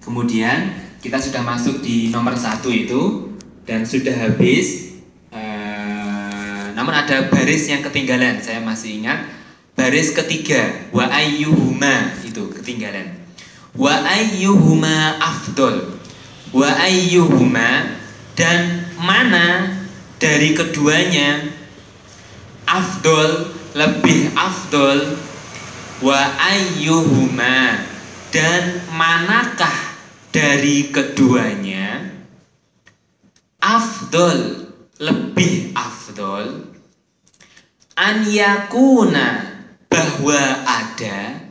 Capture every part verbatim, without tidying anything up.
Kemudian kita sudah masuk di nomor satu itu dan sudah habis. Uh, namun ada baris yang ketinggalan. Saya masih ingat baris ketiga, wa ayyuhuma itu ketinggalan. Wa ayyuhuma afdol. Wa ayyuhuma, dan mana dari keduanya afdol, lebih afdol. Wa ayyuhuma, dan manakah dari keduanya afdol, lebih afdol. An yakuna, bahwa ada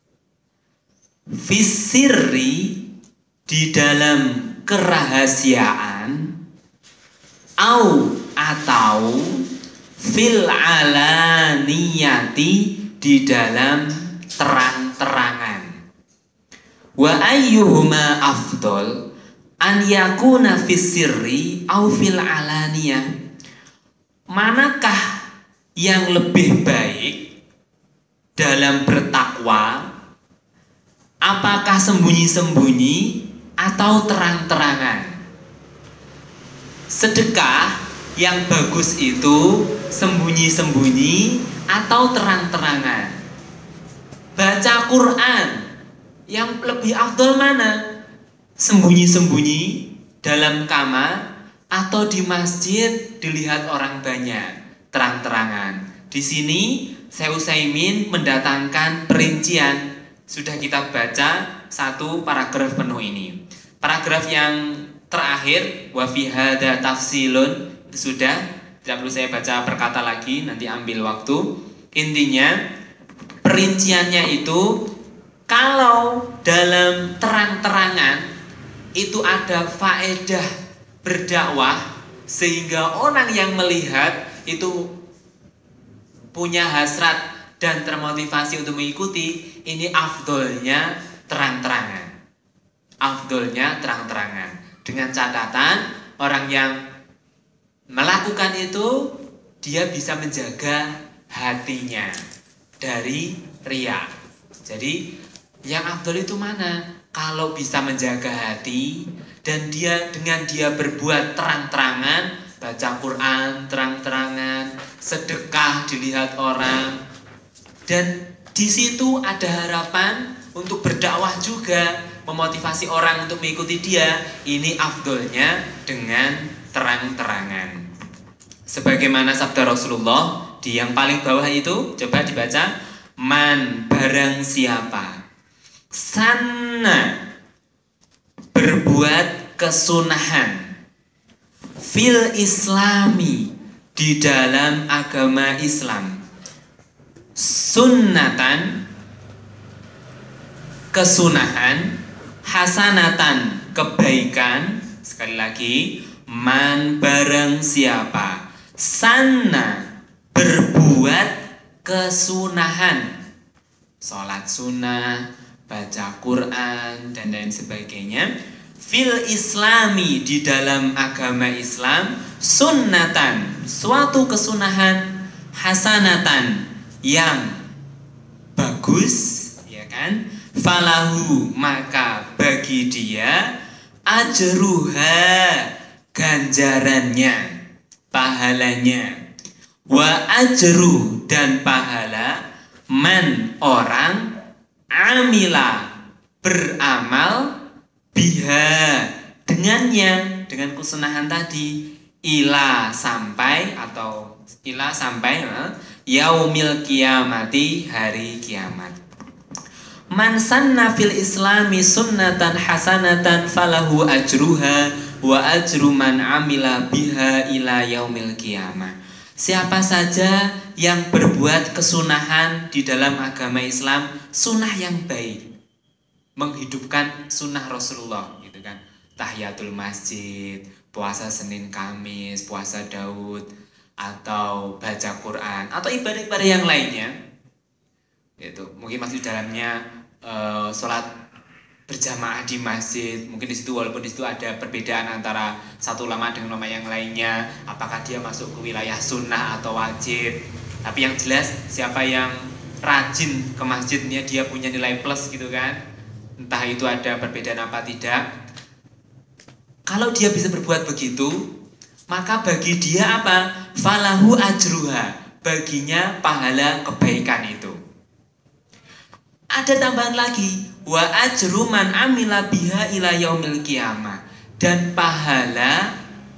fisirri, di dalam kerahasiaan, au atau fil alaniyati, di dalam terang-terangan. Wa ayyuhuma afdol an yakuna fisirri au fil alaniyah, manakah yang lebih baik dalam bertakwa, apakah sembunyi-sembunyi atau terang-terangan? Sedekah yang bagus itu sembunyi-sembunyi atau terang-terangan? Baca Quran yang lebih afdol mana? Sembunyi-sembunyi dalam kamar atau di masjid dilihat orang banyak, terang-terangan? Di sini Syekh Utsaimin mendatangkan perincian. Sudah kita baca satu paragraf penuh ini. Paragraf yang terakhir, wa fi hadza tafsilun, sudah, tidak perlu saya baca per kata lagi, nanti ambil waktu. Intinya perinciannya itu, kalau dalam terang-terangan itu ada faedah berdakwah sehingga orang yang melihat itu punya hasrat dan termotivasi untuk mengikuti, ini afdolnya terang-terangan. Afdolnya terang-terangan. Dengan catatan orang yang melakukan itu dia bisa menjaga hatinya dari riya. Jadi yang afdol itu mana? Kalau bisa menjaga hati dan dia dengan dia berbuat terang-terangan, baca Quran terang-terangan, sedekah dilihat orang, dan di situ ada harapan untuk berdakwah juga, memotivasi orang untuk mengikuti dia. Ini afdolnya dengan terang-terangan. Sebagaimana sabda Rasulullah di yang paling bawah itu, coba dibaca, man, barang siapa sana, berbuat kesunahan, fil islami, di dalam agama Islam, sunnatan, kesunahan, hasanatan, kebaikan. Sekali lagi, man, barang siapa sana, berbuat kesunahan, sholat sunnah, baca Quran, dan lain sebagainya, fil islami, di dalam agama Islam, sunnatan, suatu kesunahan, hasanatan, yang bagus, ya kan? Falahu, maka bagi dia, ajruha, ganjarannya, pahalanya, wa ajru, dan pahala, man, orang, amila, beramal, biha, dengannya, dengan kesunahan tadi, ila, sampai, atau ila, sampai, eh, yaumil kiamati, hari kiamat. Man sanna fil islami sunnatan hasanatan falahu ajruha wa ajru man amila biha ila yaumil kiamah. Siapa saja yang berbuat kesunahan di dalam agama Islam, sunnah yang baik, menghidupkan sunnah Rasulullah, gitu kan, tahiyatul masjid, puasa Senin Kamis, puasa Daud, atau baca Quran, atau ibadah-ibadah yang lainnya, itu mungkin masih di dalamnya uh, sholat berjamaah di masjid. Mungkin di situ, walaupun di situ ada perbedaan antara satu ulama dengan ulama yang lainnya, apakah dia masuk ke wilayah sunnah atau wajib. Tapi yang jelas siapa yang rajin ke masjidnya dia punya nilai plus, gitu kan. entah itu ada perbedaan apa tidak. Kalau dia bisa berbuat begitu, maka bagi dia apa? Falahu ajruha, baginya pahala kebaikan itu. Ada tambahan lagi, wa ajru man amila biha ila yaumil qiyamah, dan pahala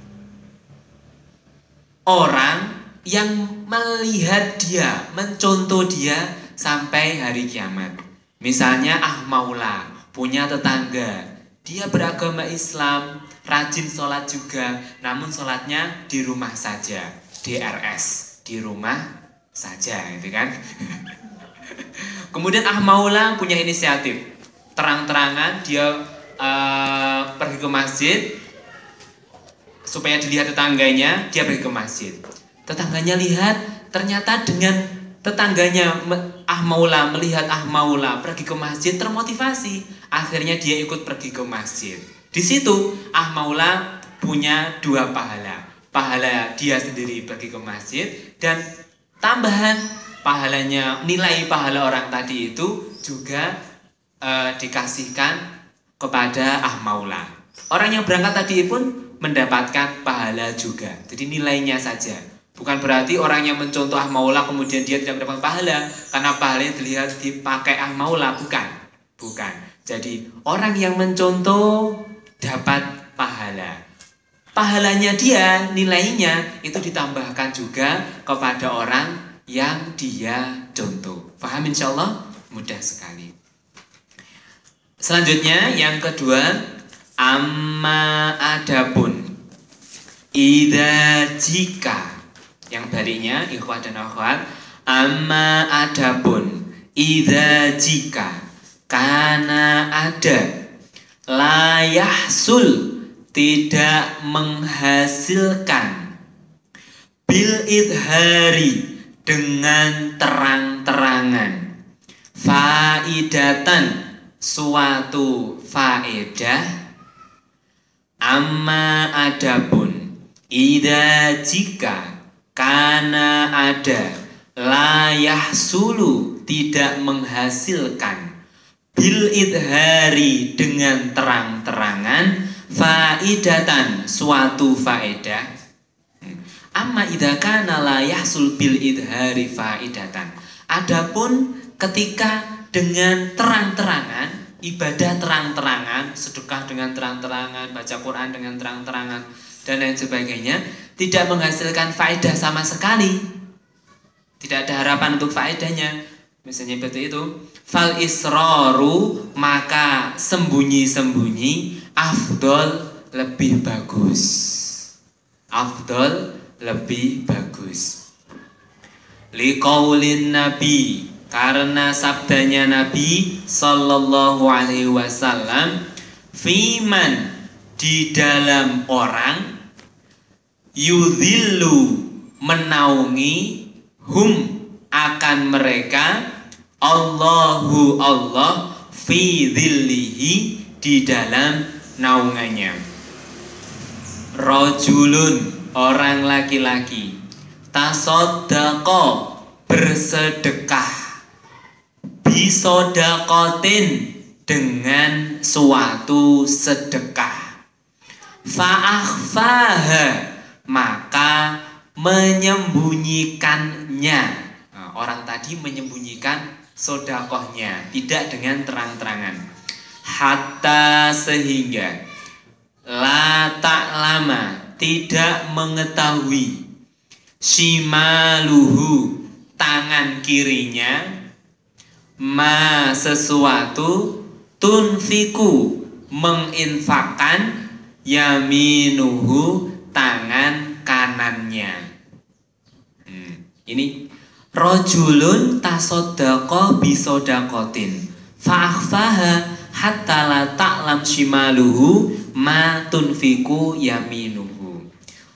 orang yang melihat dia, mencontoh dia sampai hari kiamat. Misalnya ah maula, punya tetangga, dia beragama Islam, rajin sholat juga, namun sholatnya di rumah saja, D R S, di rumah saja, gitu kan? Kemudian ah maula punya inisiatif, terang-terangan dia uh, pergi ke masjid supaya dilihat tetangganya, dia pergi ke masjid. Tetangganya lihat, ternyata dengan tetangganya ah maula melihat ah maula pergi ke masjid, termotivasi, akhirnya dia ikut pergi ke masjid. Di situ ah maula punya dua pahala, pahala dia sendiri pergi ke masjid, dan tambahan pahalanya, nilai pahala orang tadi itu juga e, dikasihkan kepada ah maula. Orang yang berangkat tadi pun mendapatkan pahala juga. Jadi nilainya saja. Bukan berarti orang yang mencontoh ah maula kemudian dia tidak mendapatkan pahala karena pahalanya dilihat dipakai ah maula, bukan. Bukan. Jadi orang yang mencontoh dapat pahala. Pahalanya dia, nilainya itu ditambahkan juga kepada orang yang dia contoh. Paham insyaallah? Mudah sekali. Selanjutnya yang kedua, amma adapun idza jika, yang baliknya ikhwah dan akhwat, amma adapun idza jika kana ada la yahsul tidak menghasilkan bil idhari dengan terang-terangan faidatan suatu faedah amma adapun idza jika kana ada la yahsulu tidak menghasilkan bil idhari dengan terang-terangan faidatan suatu faedah. Amma idza kana la yahsul bil idhari faidatan. Adapun ketika dengan terang-terangan, ibadah terang-terangan, sedekah dengan terang-terangan, baca Quran dengan terang-terangan dan lain sebagainya, tidak menghasilkan faedah sama sekali. Tidak ada harapan untuk faedahnya. Misalnya seperti itu, fal israru, maka sembunyi-sembunyi afdol lebih bagus. Afdol lebih bagus. Liqaulin Nabi, karena sabdanya Nabi sallallahu alaihi wasallam, fiman, di dalam orang, yudhillu, menaungi, hum, akan mereka, Allahu Allah, fi dhillihi, di dalam naungannya. Rajulun, orang laki-laki, tasoddaqo, bersedekah, bisodakotin, dengan suatu sedekah, fa'akhfaha, maka menyembunyikannya. Nah, orang tadi menyembunyikan sodakohnya, tidak dengan terang-terangan. Hatta, sehingga la ta'lama, tidak mengetahui, shimaluhu, tangan kirinya, ma, sesuatu, tunfiku, menginfakkan, yaminuhu, tangan kanannya. hmm, Ini rojulun tasoddaqo bisodakotin fa'akhfaha hatta la ta'lam shimaluhu ma tunfiku yaminuhu.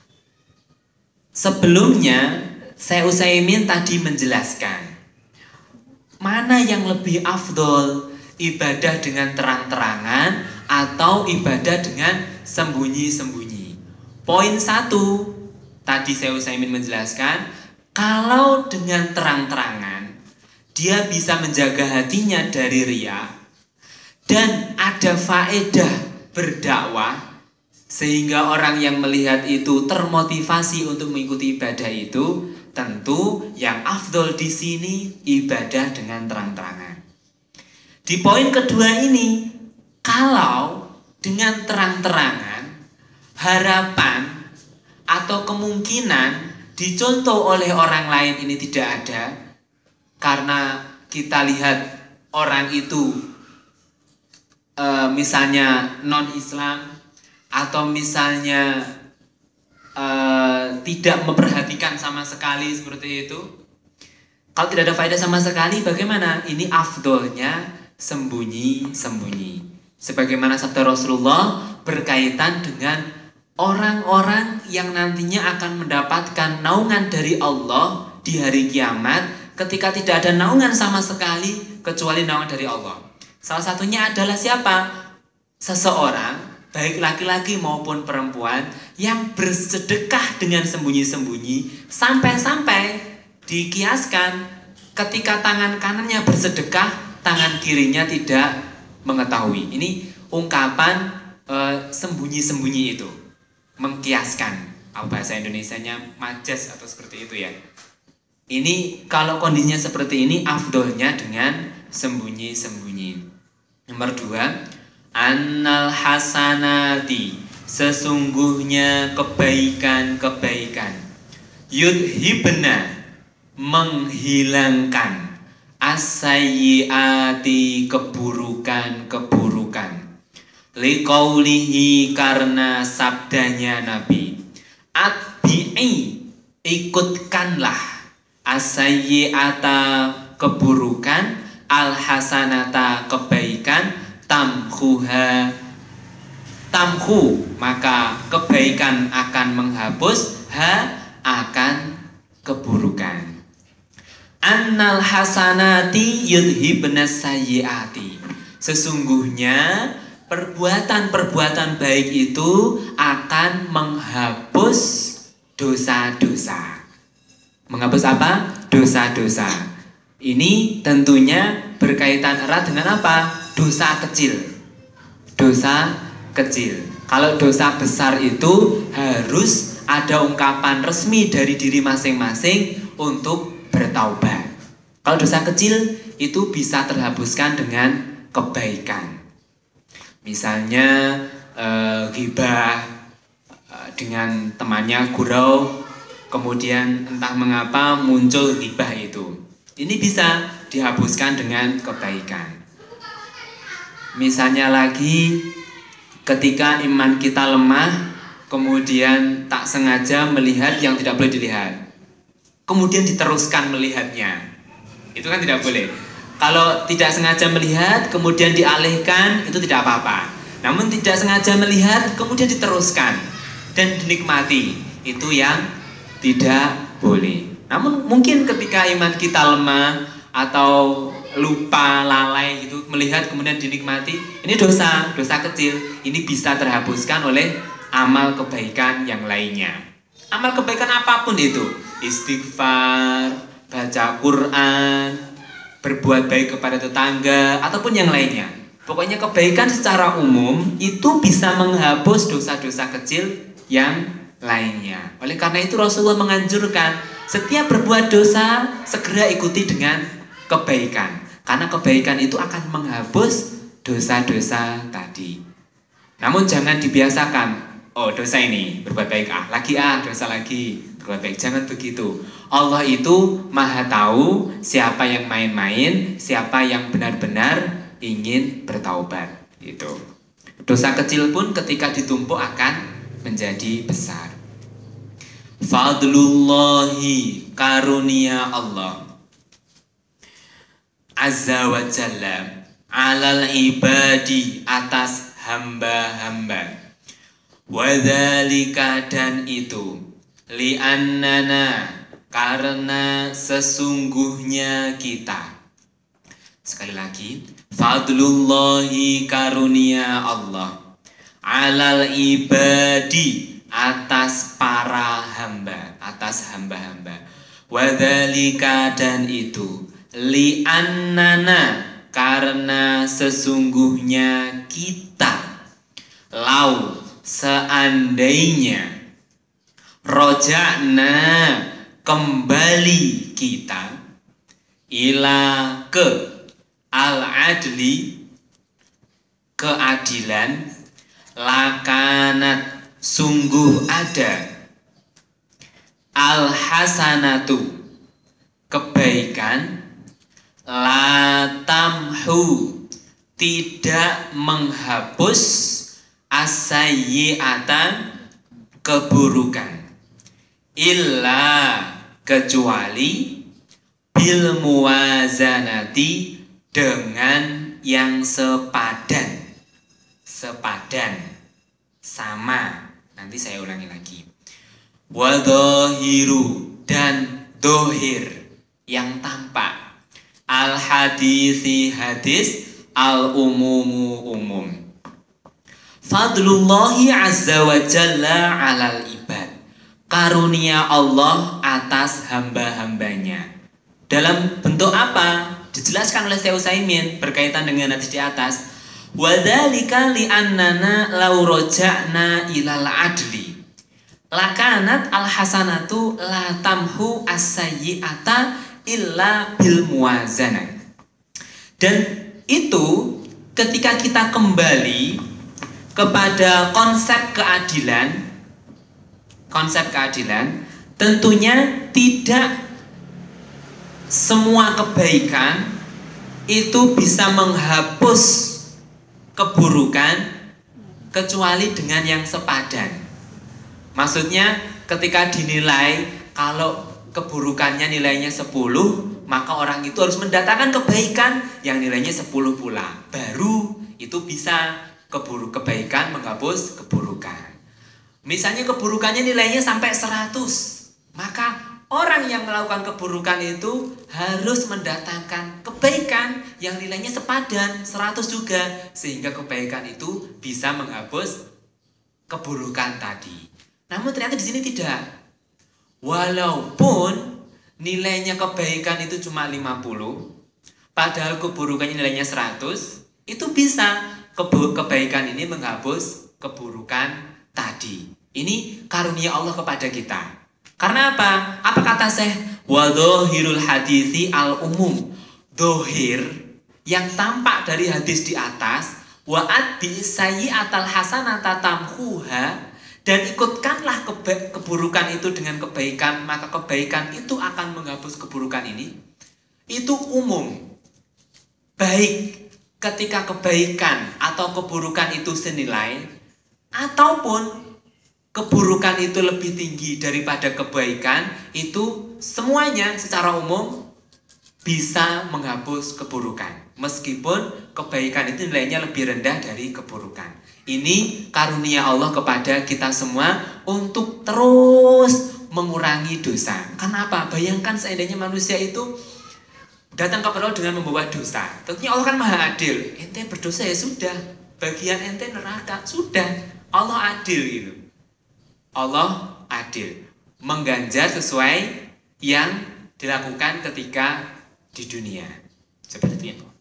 Sebelumnya Syekh Utsaimin tadi menjelaskan mana yang lebih afdol, ibadah dengan terang-terangan atau ibadah dengan sembunyi-sembunyi. Poin satu, tadi Syekh Utsaimin menjelaskan, kalau dengan terang-terangan dia bisa menjaga hatinya dari riya, dan ada faedah berdakwah sehingga orang yang melihat itu termotivasi untuk mengikuti ibadah itu, tentu yang afdol di sini ibadah dengan terang-terangan. Di poin kedua ini, kalau dengan terang-terangan harapan atau kemungkinan dicontoh oleh orang lain ini tidak ada, karena kita lihat orang itu e, misalnya non-Islam atau misalnya e, tidak memperhatikan sama sekali seperti itu. Kalau tidak ada faedah sama sekali, bagaimana? Ini afdolnya sembunyi-sembunyi. Sebagaimana sabda Rasulullah berkaitan dengan orang-orang yang nantinya akan mendapatkan naungan dari Allah di hari kiamat ketika tidak ada naungan sama sekali kecuali naungan dari Allah. Salah satunya adalah siapa? Seseorang, baik laki-laki maupun perempuan, yang bersedekah dengan sembunyi-sembunyi sampai-sampai dikiaskan ketika tangan kanannya bersedekah, tangan kirinya tidak mengetahui. Ini ungkapan e, sembunyi-sembunyi itu, mengkiaskan. Apa bahasa Indonesianya majas atau seperti itu ya. Ini kalau kondisinya seperti ini, afdolnya dengan sembunyi-sembunyi. Nomor dua, annal hasanati, sesungguhnya kebaikan-kebaikan, yudhibna, menghilangkan, as-sayyiati, keburukan-keburukan. Liqaulihi, karena sabdanya Nabi, atbi'i, ikutkanlah, as-sayyi'ata, keburukan, al-hasanata, kebaikan, tamhuha, tamhu, maka kebaikan akan menghapus, ha, akan keburukan. Annal hasanati yudhibna sayyiati, sesungguhnya perbuatan-perbuatan baik itu akan menghapus dosa-dosa. Menghapus apa? Dosa-dosa. Ini tentunya berkaitan erat dengan apa? Dosa kecil. Dosa kecil. Kalau dosa besar itu harus ada ungkapan resmi dari diri masing-masing untuk bertaubat. Kalau dosa kecil itu bisa terhapuskan dengan kebaikan. Misalnya eh, ghibah eh, dengan temannya gurau, kemudian entah mengapa muncul ghibah itu. Ini bisa dihapuskan dengan kebaikan. Misalnya lagi ketika iman kita lemah, kemudian tak sengaja melihat yang tidak boleh dilihat, kemudian diteruskan melihatnya, itu kan tidak boleh. Kalau tidak sengaja melihat kemudian dialihkan, itu tidak apa-apa. Namun tidak sengaja melihat kemudian diteruskan dan dinikmati, itu yang tidak boleh. Namun mungkin ketika iman kita lemah atau lupa, lalai gitu, melihat kemudian dinikmati, ini dosa, dosa kecil. Ini bisa terhapuskan oleh amal kebaikan yang lainnya. Amal kebaikan apapun itu, istighfar, baca Quran, berbuat baik kepada tetangga, ataupun yang lainnya. Pokoknya kebaikan secara umum itu bisa menghapus dosa-dosa kecil yang lainnya. Oleh karena itu Rasulullah menganjurkan setiap berbuat dosa segera ikuti dengan kebaikan, karena kebaikan itu akan menghapus dosa-dosa tadi. Namun jangan dibiasakan, oh dosa ini berbuat baik, ah lagi ah dosa lagi berbuat baik. Jangan begitu. Allah itu maha tahu siapa yang main-main, siapa yang benar-benar ingin bertaubat. Itu. Dosa kecil pun ketika ditumpuk akan menjadi besar. Fadlullahi, karunia Allah Azza wa Jalla alal ibadi, atas hamba-hamba. Wadzalika, dan itu, li'annana, karena sesungguhnya kita. Sekali lagi, fadlullahi, karunia Allah, alal ibadi, atas para hamba, atas hamba-hamba. Wadzalika, dan itu, li'annana, karena sesungguhnya kita, lau seandainya, roja'na kembali kita, ila ke al-adli keadilan, lakanat sungguh ada, al-hasanatu kebaikan, la tamhu tidak menghapus, as-sayyi'ata keburukan, illa kecuali, bil muwazanati dengan yang sepadan. Sepadan, sama. Nanti saya ulangi lagi. Wadhahiru dan dohir yang tampak, al hadisi hadis, al umumu umum. Fadlullahi azza wa jalla alal ibad, karunia Allah atas hamba-hambanya. Dalam bentuk apa? Dijelaskan oleh Syekh Utsaimin berkaitan dengan hadis di atas. Wadzalika li'annana law raja'na ilal adli lakanat al hasanatu la tamhu as-sayyi'ata illa bil muwazanah. Dan itu ketika kita kembali kepada konsep keadilan, konsep keadilan, tentunya tidak semua kebaikan itu bisa menghapus keburukan kecuali dengan yang sepadan. Maksudnya ketika dinilai kalau keburukannya nilainya sepuluh, maka orang itu harus mendatangkan kebaikan yang nilainya sepuluh pula. Baru itu bisa keburu kebaikan menghapus keburukan. Misalnya keburukannya nilainya sampai seratus, maka orang yang melakukan keburukan itu harus mendatangkan kebaikan yang nilainya sepadan, seratus juga. Sehingga kebaikan itu bisa menghapus keburukan tadi. Namun ternyata di sini tidak. Walaupun nilainya kebaikan itu cuma lima puluh, padahal keburukannya nilainya seratus, itu bisa kebaikan ini menghapus keburukan tadi. Ini karunia Allah kepada kita. Karena apa? Apa kata Syekh? Wadhahirul hadisi al-umum. Dohir yang tampak dari hadis di atas, wa'ad bi'isayyi'atal hasanata tamhuha, dan ikutkanlah keba- keburukan itu dengan kebaikan, maka kebaikan itu akan menghapus keburukan ini. Itu umum. Baik ketika kebaikan atau keburukan itu senilai, ataupun keburukan itu lebih tinggi daripada kebaikan, itu semuanya secara umum bisa menghapus keburukan. Meskipun kebaikan itu nilainya lebih rendah dari keburukan. Ini karunia Allah kepada kita semua untuk terus mengurangi dosa. Kenapa? Bayangkan seandainya manusia itu datang kepada Allah dengan membawa dosa. Tentunya Allah kan maha adil. Ente berdosa ya sudah, bagian ente neraka, sudah. Allah adil gitu. Allah adil, mengganjar sesuai yang dilakukan ketika di dunia. Seperti itu.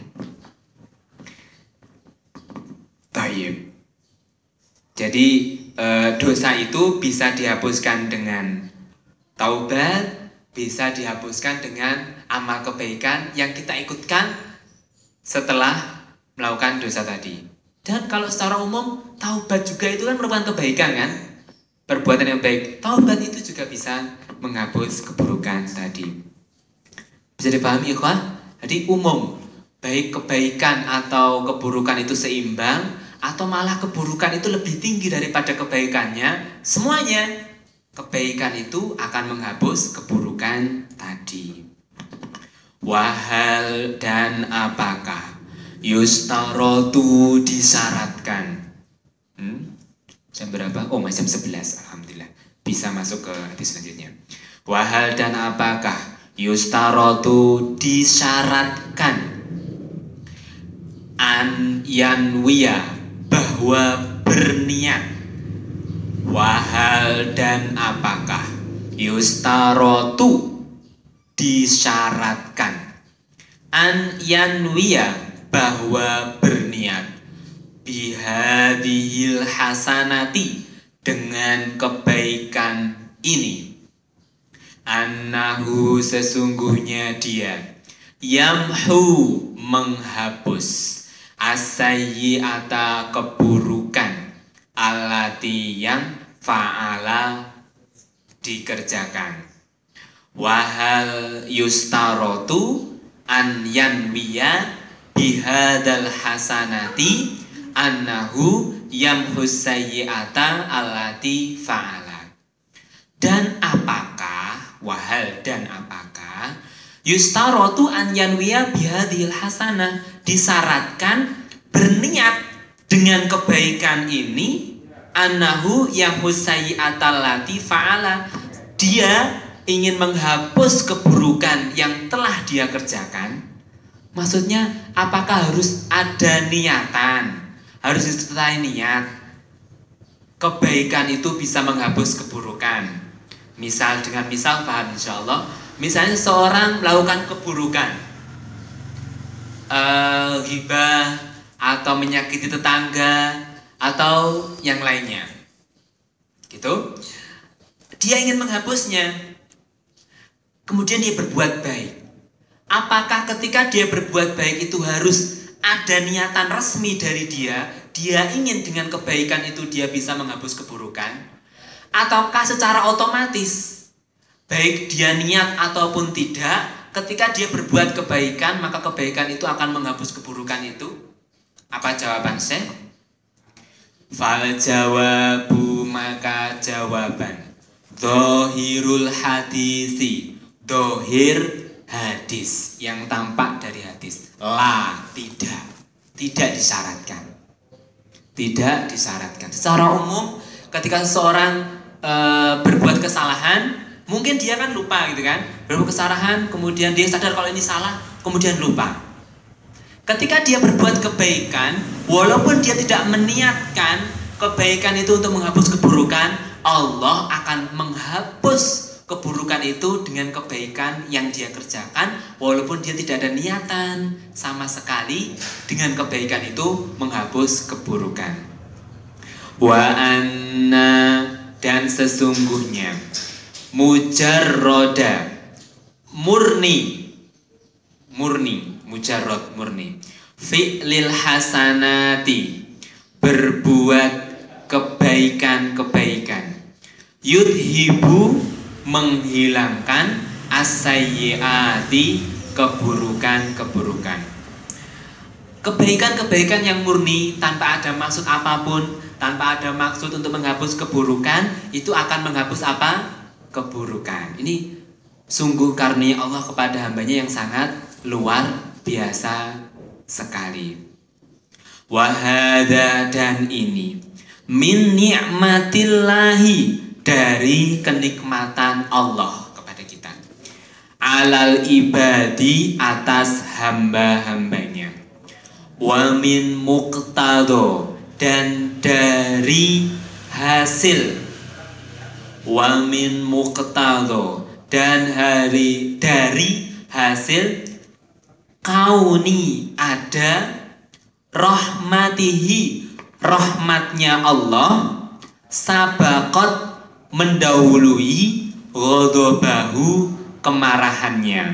Baik. Jadi e, dosa itu bisa dihapuskan dengan taubat, bisa dihapuskan dengan amal kebaikan yang kita ikutkan setelah melakukan dosa tadi. Dan kalau secara umum taubat juga itu kan merupakan kebaikan kan? Perbuatan yang baik, taubat itu juga bisa menghapus keburukan tadi. Bisa dipahami ikhwan? Jadi umum, baik kebaikan atau keburukan itu seimbang, atau malah keburukan itu lebih tinggi daripada kebaikannya, semuanya kebaikan itu akan menghapus keburukan tadi. Wahal dan apakah yustarotu disyaratkan? Hmm? Jam berapa? Oh, jam sebelas. Alhamdulillah. Bisa masuk ke hadis selanjutnya. Wahal dan apakah yustarotu disyaratkan an yanwiya bahwa berniat. Wahal dan apakah yustarotu disyaratkan an yanwiya, bahwa berniat, bihadihil hasanati, dengan kebaikan ini, annahu, sesungguhnya dia, yamhu, menghapus, as-sayyi'ata, keburukan, allati, yang fa'ala, dikerjakan. Wahal yustarotu an yanwiya bihadal hasanati annahu yamhus sayyi'ata allati fa'ala. Dan apakah, wahal dan apakah, yustarotu an yanwiya bihadil hasanah, disyaratkan berniat dengan kebaikan ini, annahu yamhus sayyi'ata allati fa'ala, dia ingin menghapus keburukan yang telah dia kerjakan. Maksudnya, apakah harus ada niatan? Harus disertai niat. Kebaikan itu bisa menghapus keburukan. Misal, dengan misal paham insya Allah. Misalnya seorang melakukan keburukan, uh, ghibah, atau menyakiti tetangga, atau yang lainnya, gitu. Dia ingin menghapusnya. Kemudian dia berbuat baik. Apakah ketika dia berbuat baik itu harus ada niatan resmi dari dia? Dia ingin dengan kebaikan itu dia bisa menghapus keburukan? Ataukah secara otomatis, baik dia niat ataupun tidak, ketika dia berbuat kebaikan, maka kebaikan itu akan menghapus keburukan itu? Apa jawaban Syekh? Fal jawabu, maka jawaban, dhahirul hadisi, dohir hadis, yang tampak dari hadis, la, tidak, tidak disyaratkan, tidak disyaratkan. Secara umum, ketika seseorang e, berbuat kesalahan, mungkin dia kan lupa gitu kan, berbuat kesalahan, kemudian dia sadar kalau ini salah, kemudian lupa. Ketika dia berbuat kebaikan, walaupun dia tidak meniatkan kebaikan itu untuk menghapus keburukan, Allah akan menghapus keburukan itu dengan kebaikan yang dia kerjakan, walaupun dia tidak ada niatan sama sekali dengan kebaikan itu menghapus keburukan. Wa anna, dan sesungguhnya, mujarroda, murni, murni, mujarrod, murni, fi'lil hasanati, berbuat kebaikan-kebaikan, yudhibu, menghilangkan, as-sayyi'ati, keburukan-keburukan. Kebaikan-kebaikan yang murni tanpa ada maksud apapun, tanpa ada maksud untuk menghapus keburukan, itu akan menghapus apa? Keburukan. Ini sungguh karunia Allah kepada hambanya yang sangat luar biasa sekali. Wahada, dan ini, min ni'matillahi, dari kenikmatan Allah kepada kita, alal ibadi, atas hamba-hambanya, wa min muqtado, dan dari hasil, wa min muqtado, dan hari dari hasil, kauni, ada, rahmatihi, rahmatnya Allah, sabaqat, mendahului, ghadabahu, kemarahannya.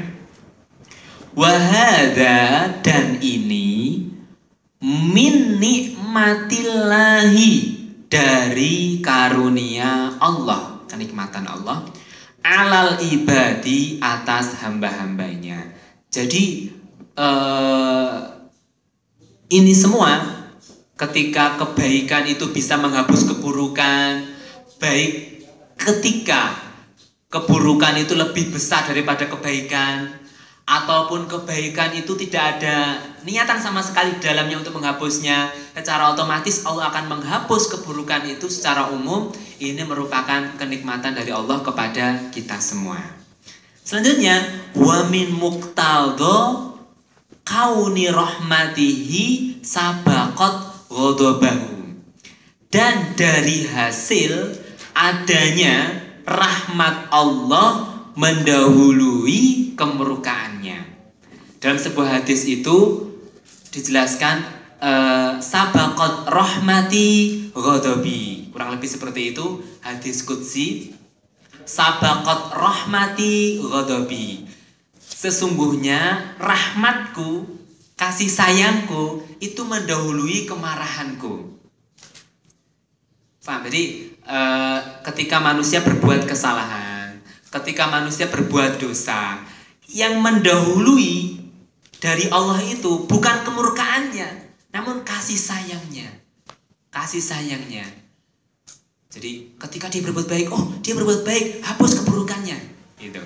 Wahada, dan ini, min nikmatillahi, dari karunia Allah, kenikmatan Allah, alal ibadi, atas hamba-hambanya. Jadi eh, ini semua, ketika kebaikan itu bisa menghapus keburukan, baik ketika keburukan itu lebih besar daripada kebaikan, ataupun kebaikan itu tidak ada niatan sama sekali dalamnya untuk menghapusnya, secara otomatis Allah akan menghapus keburukan itu secara umum. Ini merupakan kenikmatan dari Allah kepada kita semua. Selanjutnya, wa min muqtadha kauni rahmatihi sabaqat ghadabahu, dan dari hasil adanya rahmat Allah mendahului kemurkaannya. Dalam sebuah hadis itu dijelaskan uh, sabaqat rahmati ghadabi. Kurang lebih seperti itu hadis qudsi. Sabaqat rahmati ghadabi. Sesungguhnya rahmatku, kasih sayangku itu mendahului kemarahanku. Paham? Jadi e, ketika manusia berbuat kesalahan, ketika manusia berbuat dosa, yang mendahului dari Allah itu bukan kemurkaannya, namun kasih sayangnya. Kasih sayangnya. Jadi ketika dia berbuat baik, oh dia berbuat baik, hapus keburukannya. Gitu.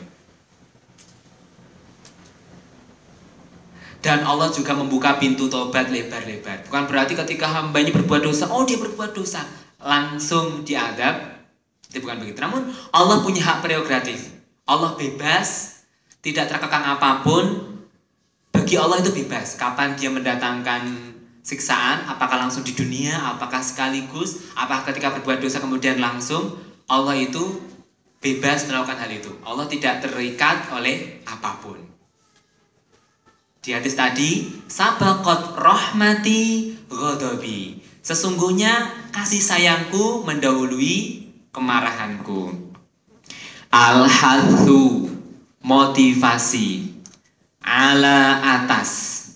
Dan Allah juga membuka pintu tobat lebar-lebar. Bukan berarti ketika hambanya berbuat dosa, oh dia berbuat dosa, langsung diadab. Itu bukan begitu. Namun Allah punya hak prerogatif. Allah bebas, tidak terkekang apapun. Bagi Allah itu bebas. Kapan dia mendatangkan siksaan, apakah langsung di dunia, apakah sekaligus, apakah ketika berbuat dosa kemudian langsung. Allah itu bebas melakukan hal itu. Allah tidak terikat oleh apapun. Di hadis tadi, sabaqat rahmati ghadabi. Sesungguhnya kasih sayangku mendahului kemarahanku. Al-hathu, motivasi, ala atas,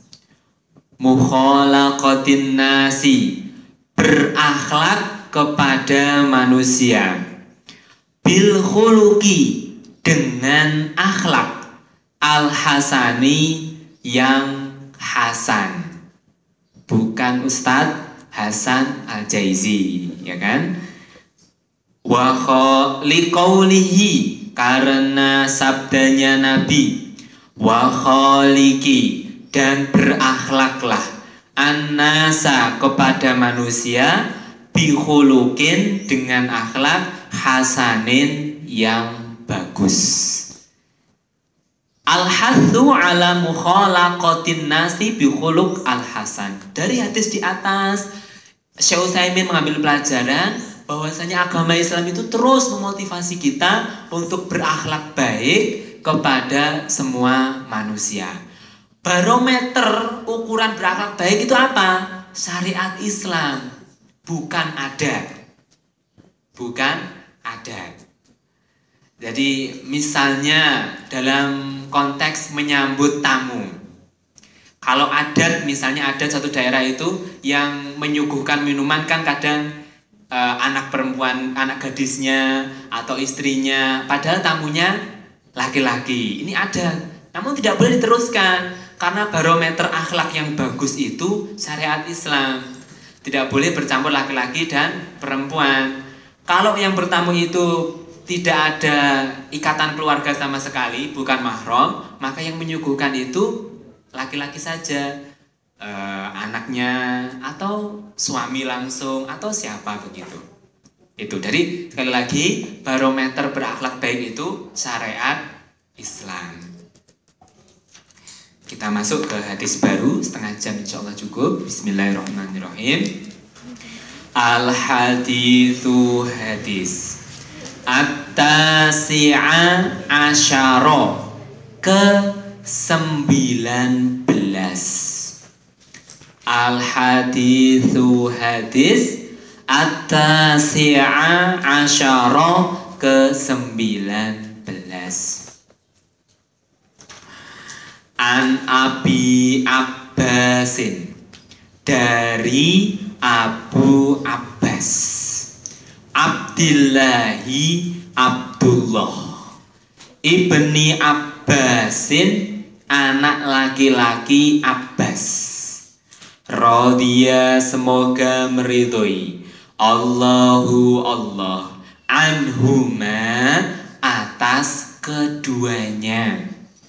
mukhalaqatin nasi, berakhlak kepada manusia, bil khuluqi, dengan akhlak, al-hasani, yang hasan. Bukan Ustadz Hasan Al-Jaizi, ya kan? Wa liqaulihi, karena sabdanya Nabi, wa khaliqi, dan berakhlaklah an-nasa, kepada manusia, bi khuluqin, dengan akhlak, hasanin, yang bagus. Al-hathu ala mukhalaqatin nasi bi khuluq al-hasan. Dari hadis di atas, Syekh Utsaimin mengambil pelajaran bahwasanya agama Islam itu terus memotivasi kita untuk berakhlak baik kepada semua manusia. Barometer ukuran berakhlak baik itu apa? Syariat Islam, bukan adat. Bukan adat. Jadi misalnya dalam konteks menyambut tamu, kalau adat, misalnya ada satu daerah itu yang menyuguhkan minuman, kan kadang e, anak perempuan, anak gadisnya atau istrinya, padahal tamunya laki-laki. Ini ada, namun tidak boleh diteruskan karena barometer akhlak yang bagus itu syariat Islam. Tidak boleh bercampur laki-laki dan perempuan. Kalau yang bertamu itu tidak ada ikatan keluarga sama sekali, bukan mahram, maka yang menyuguhkan itu laki-laki saja, e, anaknya atau suami langsung atau siapa begitu. Itu dari, sekali lagi, barometer berakhlak baik itu syariat Islam. Kita masuk ke hadis baru, setengah jam insya Allah cukup. Bismillahirrahmanirrahim. Al-hadithu hadis At-tasi'a asyara, ke sembilan belas. Al-hadithu hadis At-tasi'a asyara, ke sembilan belas. An Abi Abbasin, dari Abu Abbas, Abdillahi Abdullah ibni Abbasin, anak laki-laki Abbas, radhiya, semoga meridhoi, Allahu Allah, anhuma, atas keduanya.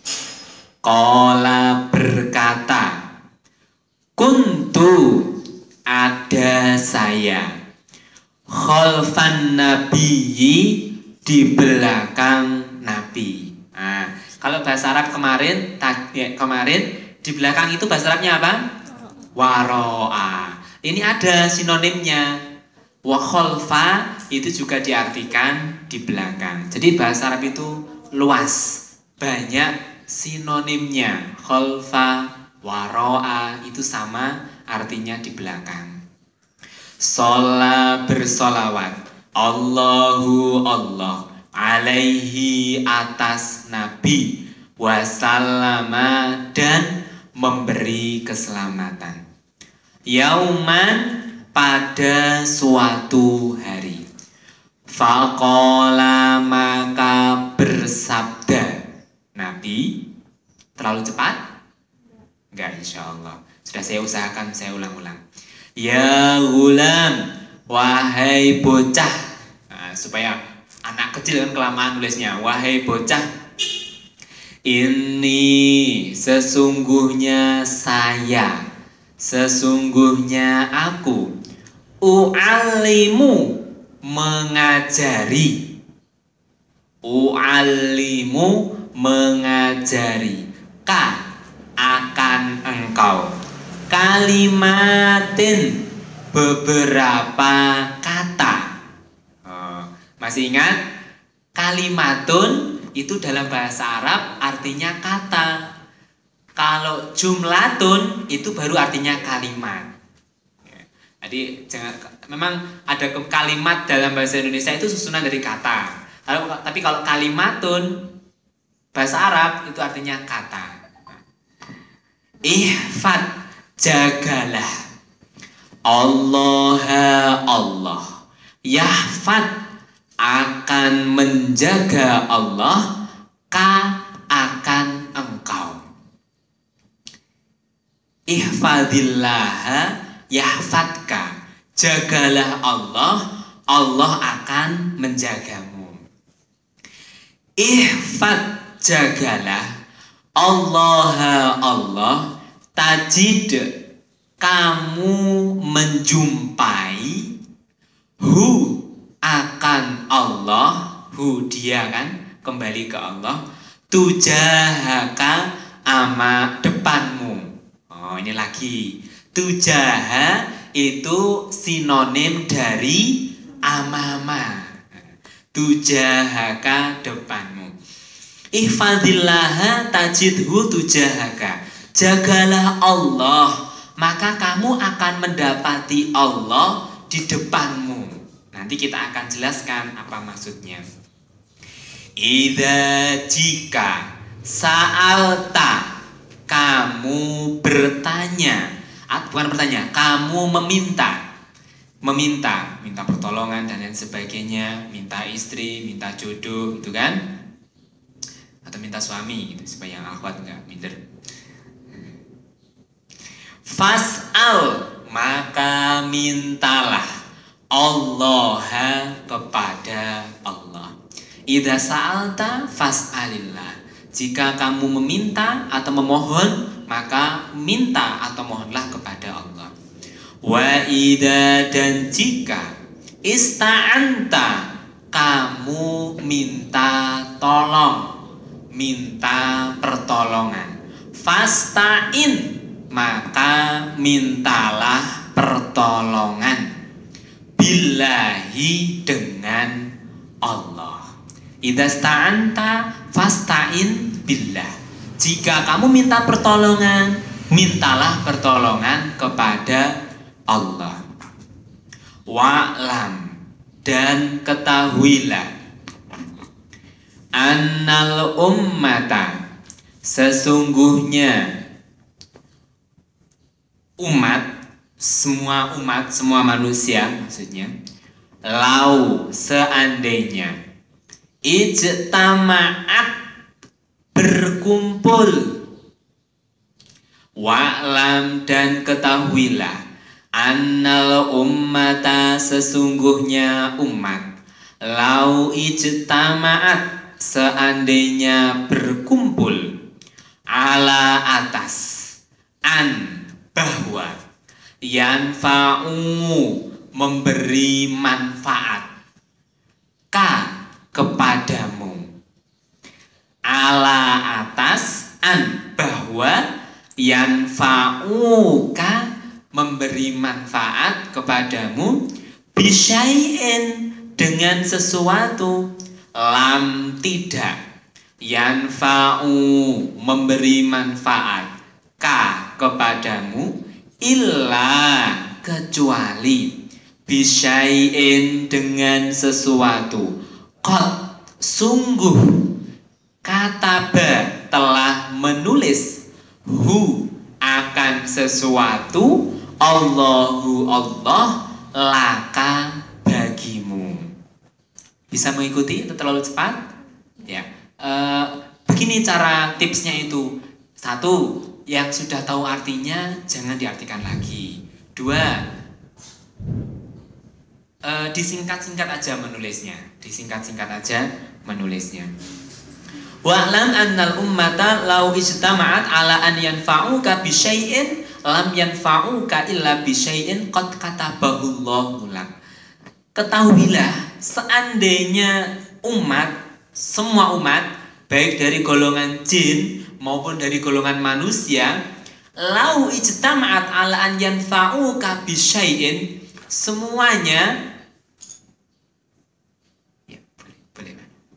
Qala, berkata, kuntu, ada saya, khalfan nabiyyi, di belakang Nabi. Nah, kalau bahasa Arab kemarin, ya, kemarin di belakang itu bahasa Arabnya apa? Waro'a. Ini ada sinonimnya. Wa khalfa itu juga diartikan di belakang. Jadi bahasa Arab itu luas, banyak sinonimnya khalfa, waro'a itu sama, artinya di belakang. Sholat bersolawat, Allahu Allah, alaihi atas Nabi, wasallama dan memberi keselamatan. Yauman pada suatu hari. Faqala maka bersabda Nabi. Terlalu cepat? Enggak, insya Allah. Sudah saya usahakan, saya ulang-ulang. Ya gulam, wahai bocah. Nah, supaya anak kecil kan kelamaan nulisnya. Wahai bocah, ini sesungguhnya saya, sesungguhnya aku, u'alimu mengajari, u'alimu mengajari, ka akan engkau, kalimatin beberapa kata. Oh, masih ingat? Kalimatun itu dalam bahasa Arab artinya kata. Kalau jumlatun itu baru artinya kalimat. Jadi jangan, memang ada kalimat dalam bahasa Indonesia itu susunan dari kata. Lalu, tapi kalau kalimatun bahasa Arab itu artinya kata. Ihfad, jagalah. Allah Allah. Yahfad, akan menjaga Allah, ka akan engkau. Ihfadillaha yahfadka, jagalah Allah, Allah akan menjagamu. Ihfad, jagalah Allah Allah, tajid, kamu menjumpai, hu akan Allah, hu dia kan kembali ke Allah, tujahaka ama depanmu. Oh, ini lagi. Tujaha itu sinonim dari amama. Tujahaka depanmu. Ihfadillaha tajidhu tujahaka. Jagalah Allah, maka kamu akan mendapati Allah di depanmu. Nanti kita akan jelaskan apa maksudnya. Idza jika sa'alta, kamu bertanya, bukan bertanya, kamu meminta, meminta, minta pertolongan dan lain sebagainya, minta istri, minta jodoh, gitu kan? Atau minta suami, gitu, supaya yang akhwat nggak minder. Fas'al, maka mintalah Allah kepada Allah. Idza sa'alta fas'alillah. Jika kamu meminta atau memohon, maka minta atau mohonlah kepada Allah. Wa idza, dan jika ista'anta, kamu minta tolong, minta pertolongan, fasta'in, maka mintalah pertolongan, billahi, dengan Allah. Idza sta'anta fasta'in billah. Jika kamu minta pertolongan, mintalah pertolongan kepada Allah. Wa'lam, dan ketahuilah, annal ummata, sesungguhnya umat, semua umat, semua manusia maksudnya, lau, seandainya, ijtama'at, berkumpul, wa'lam, dan ketahuilah, annal ummata, sesungguhnya umat, lau ijtama'at, seandainya berkumpul, ala atas, an, bahwa, yanfa'u, memberi manfaat, ka, kepadamu, ala atas, an, bahwa, yanfa'uka, memberi manfaat kepadamu, bisyai'in, dengan sesuatu, lam, tidak, yanfa'u memberi manfaat, ka kepadamu, illa kecuali, bisyai'in dengan sesuatu, qad sungguh, kataba telah menulis, hu akan sesuatu, Allahu Allah laka bagimu. Bisa mengikuti atau terlalu cepat? Ya. E, begini cara tipsnya itu. Satu, yang sudah tahu artinya jangan diartikan lagi. Dua, e, disingkat-singkat aja menulisnya. Disingkat-singkat aja menulisnya. Wa'lam annal ummata law ijtama'at ala an yanfa'uka bi syai'in lam yanfa'uka illa bi syai'in qad katabahu Allahu lak. Ketahuilah, seandainya umat, semua umat, baik dari golongan jin maupun dari golongan manusia, lau ijtama'at ala an yanfa'uka bi syai'in, semuanya ya, boleh, boleh.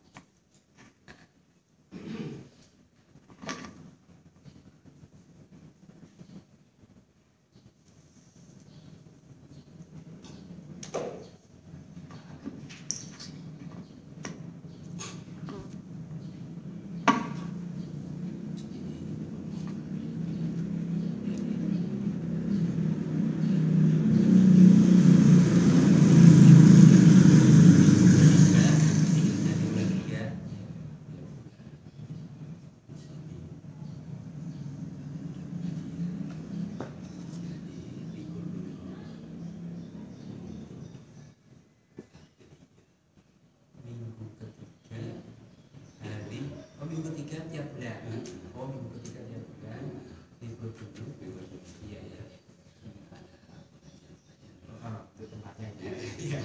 Minggu ketiga tiap bulan. Oh, minggu ketiga tiap bulan. Libur dulu. Iya, iya. Oh, itu tempatnya. Iya.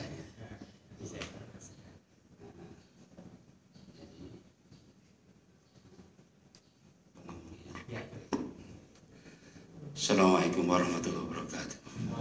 Assalamualaikum warahmatullahi wabarakatuh.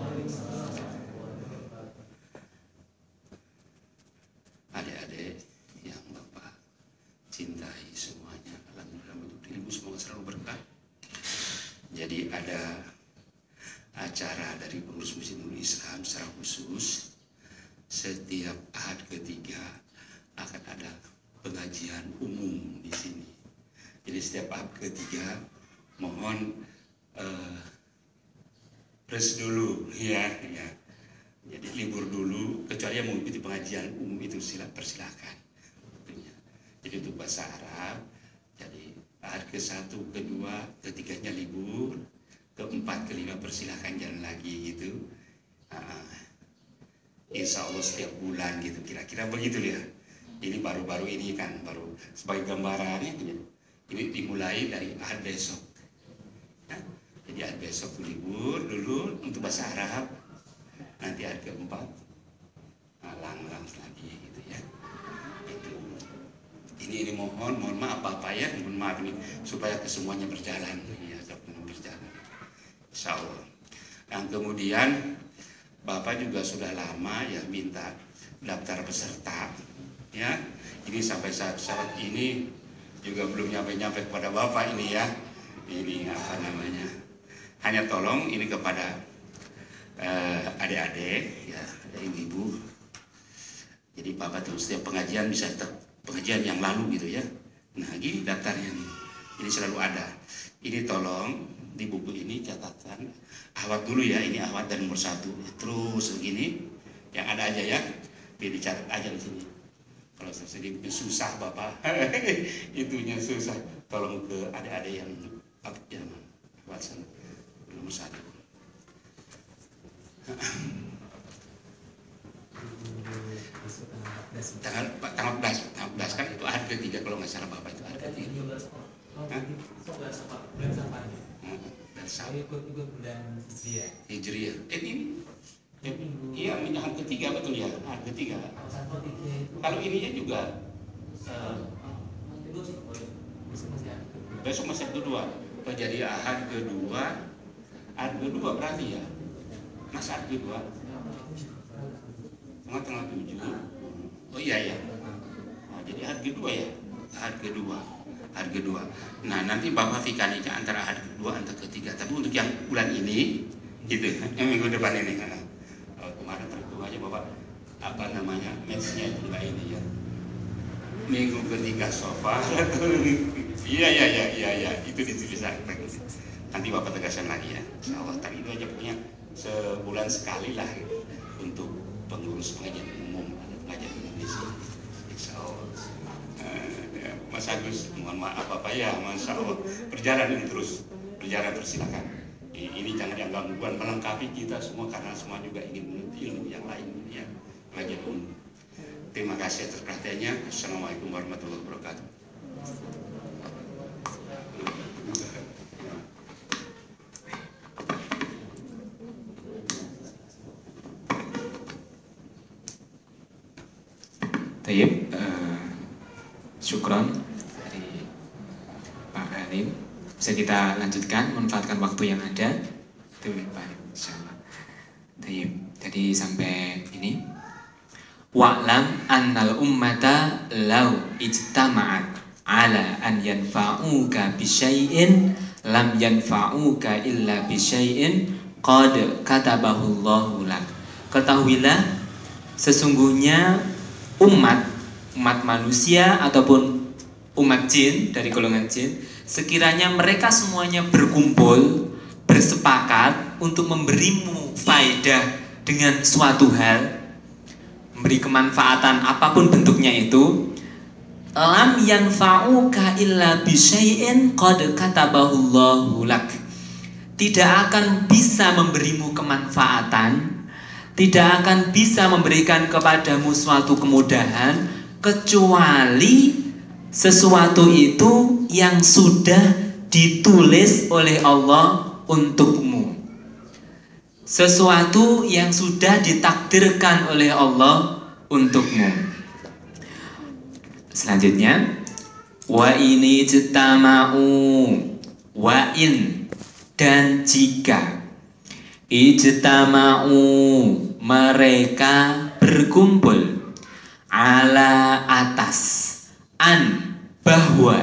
Adik-adik yang Bapak cintai semuanya, alhamdulillah untuk dirimu semoga selalu berkah. Jadi ada acara dari pengurus Muslimin Islam secara khusus setiap Ahad ketiga akan ada pengajian umum di sini. Jadi setiap Ahad ketiga mohon uh, res dulu ya, ya. Jadi libur dulu kecuali yang mengikuti pengajian umum itu sila persilakan. Jadi untuk bahasa Arab, jadi Ahad ke satu, kedua, ketiganya libur, keempat, kelima persilahkan jalan lagi gitu. Uh, insya Allah setiap bulan gitu, kira-kira begitu ya. Ini baru-baru ini kan, baru sebagai gambarannya ini dimulai dari Ahad besok. Nah, jadi Ahad besok libur dulu untuk bahasa Arab, nanti Ahad keempat, nah, lang-lang lagi gitu ya. Itu. Ini, ini mohon, mohon maaf Bapak ya, mohon maaf ini supaya kesemuanya berjalan, ya, berjalan, insya Allah. Dan kemudian Bapak juga sudah lama ya minta daftar peserta, ya. Ini sampai saat saat ini juga belum nyampe-nyampe kepada Bapak ini ya. Ini apa namanya? Hanya tolong ini kepada uh, adik-adik, ya, ibu-ibu. Jadi Bapak tuh setiap pengajian bisa ter pengajian yang lalu gitu ya. Nah gini daftarnya nih, ini selalu ada. Ini tolong di buku ini catatan ahwat dulu ya, ini ahwat dari nomor satu terus begini yang ada aja ya, biar dicatat aja di sini. Kalau saya susah Bapak itunya susah, tolong ke adik-adik yang yang ahwat nomor satu. tanggal tanggal empat belas tanggal empat belas kan itu Ahad ketiga kalau nggak salah Bapak itu Ahad ketiga. sebelas bulan Safar. Dan Saya ikut ikut bulan Hijriah. Hijriah. Eh ini eh, iya ini Ahad ketiga betul ya, Ahad ketiga. Kalau ininya juga besok masih kedua. Oh, jadi Ahad kedua, Ahad kedua berarti ya, Mas Ahad kedua. Tengah-tengah tujuh. Oh iya ya. Nah, jadi Ahad kedua ya, Ahad kedua. hari kedua. Nah nanti Bapak fikaninya antara hari kedua antara ketiga. Tapi untuk yang bulan ini, gitu, yang minggu depan ini. Oh, kemarin terhitung aja Bapak apa namanya matchnya itu enggak ini ya. Minggu ketiga sofa. Iya iya iya iya iya itu ditulisan. Nanti Bapak tegaskan lagi ya. Insya Allah. Tapi itu aja punya sebulan sekali lah gitu, untuk pengurus pengajian umum pengajian Indonesia. Insya Allah. Uh, Mas Agus, mohon maaf apa ya, Masya Allah. Berjalan ini terus, berjalan terus silakan. Ini jangan yang gangguan, melengkapi kita semua karena semua juga ingin menuntut ilmu yang lain ya, pengajian umum. Terima kasih atas perhatiannya. Assalamualaikum warahmatullahi wabarakatuh. Tayyib, uh, syukron dari Pak Halim. Bisa kita lanjutkan, manfaatkan waktu yang ada. Itu baik, insyaallah. Tayyib, jadi sampai ini. Wa'lam annal ummata law ijtama'at ala an yanfa'uka bisyai'in lam yanfa'uka illa bisyai'in qad katabahu Allahu lak. Ketahuilah sesungguhnya umat umat manusia ataupun umat jin dari golongan jin, sekiranya mereka semuanya berkumpul bersepakat untuk memberimu faedah dengan suatu hal, memberi kemanfaatan apapun bentuknya itu, lam yanfa'uka illa bisyai'in qad katabahu Allahu lak. Tidak akan bisa memberimu kemanfaatan, tidak akan bisa memberikan kepadamu suatu kemudahan kecuali sesuatu itu yang sudah ditulis oleh Allah untukmu, sesuatu yang sudah ditakdirkan oleh Allah untukmu. Selanjutnya, wa ini jitama'u, wa in, dan jika ijtama'u, mereka berkumpul, ala, atas, an, bahwa,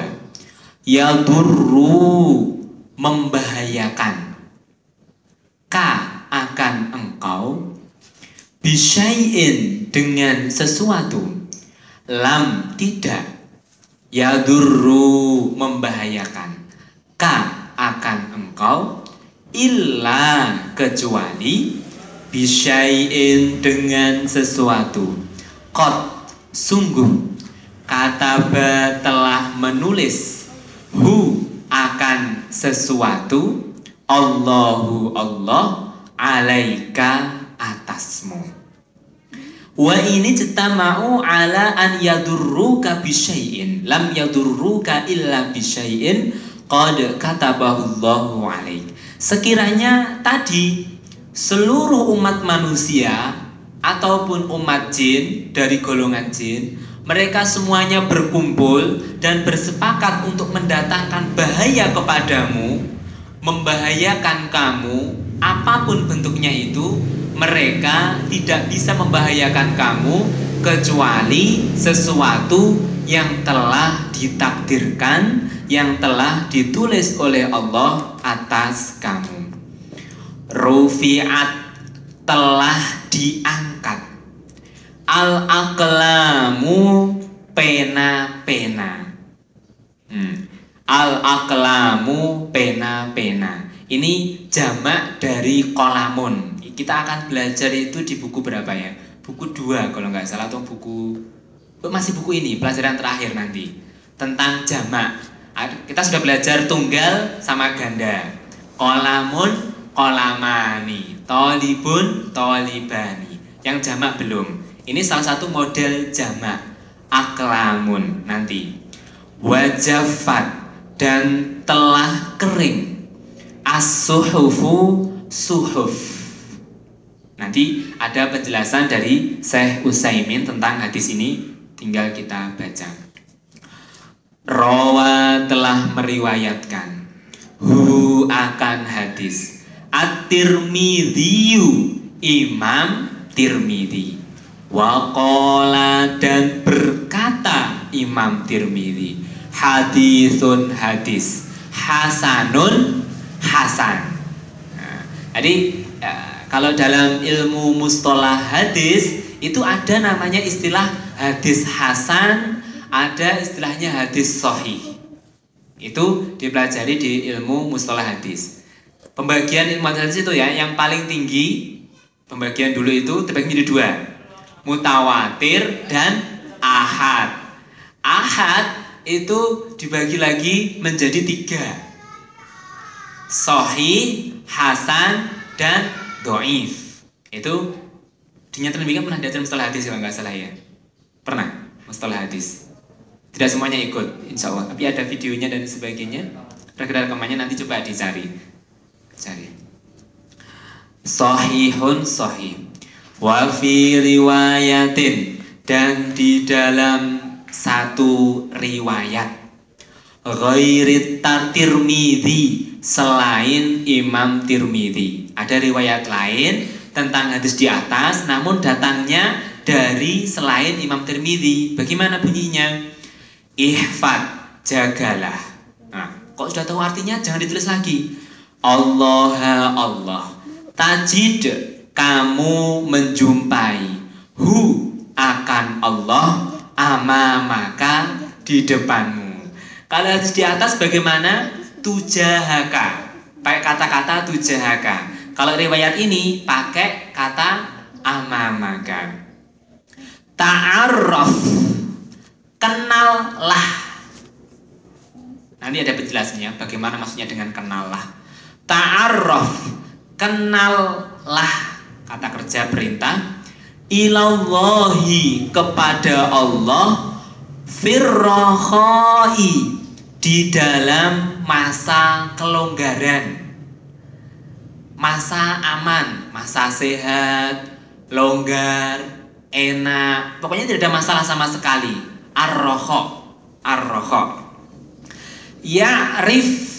yadurru, membahayakan, ka, akan engkau, bisyai'in, dengan sesuatu, lam, tidak, yadurru, membahayakan, ka, akan engkau, illa, kecuali, bisyai'in, dengan sesuatu, qad, sungguh, kataba, telah menulis, hu, akan sesuatu, Allahu, Allah, alaika, atasmu. Wa ini jitama'u ala an yadurruka bisyai'in lam yadurruka illa bisyai'in qad katabahu Allahu alaik. Sekiranya tadi seluruh umat manusia ataupun umat jin dari golongan jin, mereka semuanya berkumpul dan bersepakat untuk mendatangkan bahaya kepadamu, membahayakan kamu, apapun bentuknya itu, mereka tidak bisa membahayakan kamu kecuali sesuatu yang telah ditakdirkan, yang telah ditulis oleh Allah atas kamu. Rufi'at, telah diangkat, al-aqlamu, pena-pena. hmm. Al-aqlamu, pena-pena. Ini jamak dari qalamun. Kita akan belajar itu di buku berapa ya? Buku dua kalau nggak salah, atau buku masih buku ini pelajaran terakhir nanti tentang jamak. Kita sudah belajar tunggal sama ganda. Qalamun, qalamani, tolibun, tolibani. Yang jamak belum. Ini salah satu model jamak, aklamun nanti. Wajafat, dan telah kering, as-suhufu, suhuf. Nanti ada penjelasan dari Syekh Utsaimin tentang hadis ini, tinggal kita baca. Rawa, telah meriwayatkan, hu, akan hadis, at-Tirmidzi, Imam Tirmidzi, wa qala, dan berkata Imam Tirmidzi, hadithun hadis, hasanun hasan. Nah, jadi ya, kalau dalam ilmu mustalah hadis itu ada namanya istilah hadis hasan, ada istilahnya hadis sahih. Itu dipelajari di ilmu mustalah hadis. Pembagian ilmu hadis itu ya, yang paling tinggi pembagian dulu itu terbagi menjadi dua, mutawatir dan ahad. Ahad itu dibagi lagi menjadi tiga, sahih, hasan, dan dhaif. Itu dinyatakan demikian. Pernah diajar mustalah hadis kalau nggak salah ya? Pernah mustalah hadis. Tidak semuanya ikut, insya Allah. Tapi ada videonya dan sebagainya. Rekan rekamannya nanti coba dicari. Cari. Sahihun sahih. Wa fi riwayatin, dan di dalam satu riwayat, ghairit Tirmidzi, selain Imam Tirmidzi. Ada riwayat lain tentang hadis di atas, namun datangnya dari selain Imam Tirmidzi. Bagaimana bunyinya? Ihfad, jagalah. Nah, kok sudah tahu artinya jangan ditulis lagi. Allah Allah, tajid, kamu menjumpai, hu, akan Allah, amamaka, di depanmu. Kalau hadis di atas bagaimana? Tujahaka, pakai kata-kata tujahaka. Kalau riwayat ini pakai kata amamaka. Ta'arraf, kenallah. Nanti ada penjelasannya bagaimana maksudnya dengan kenallah. Ta'arraf, kenallah, kata kerja perintah. Ilallahi, kepada Allah, firrohoi, di dalam masa kelonggaran, masa aman, masa sehat, longgar, enak, pokoknya tidak ada masalah sama sekali. Ar-roho, ar-roho. Ya'rif,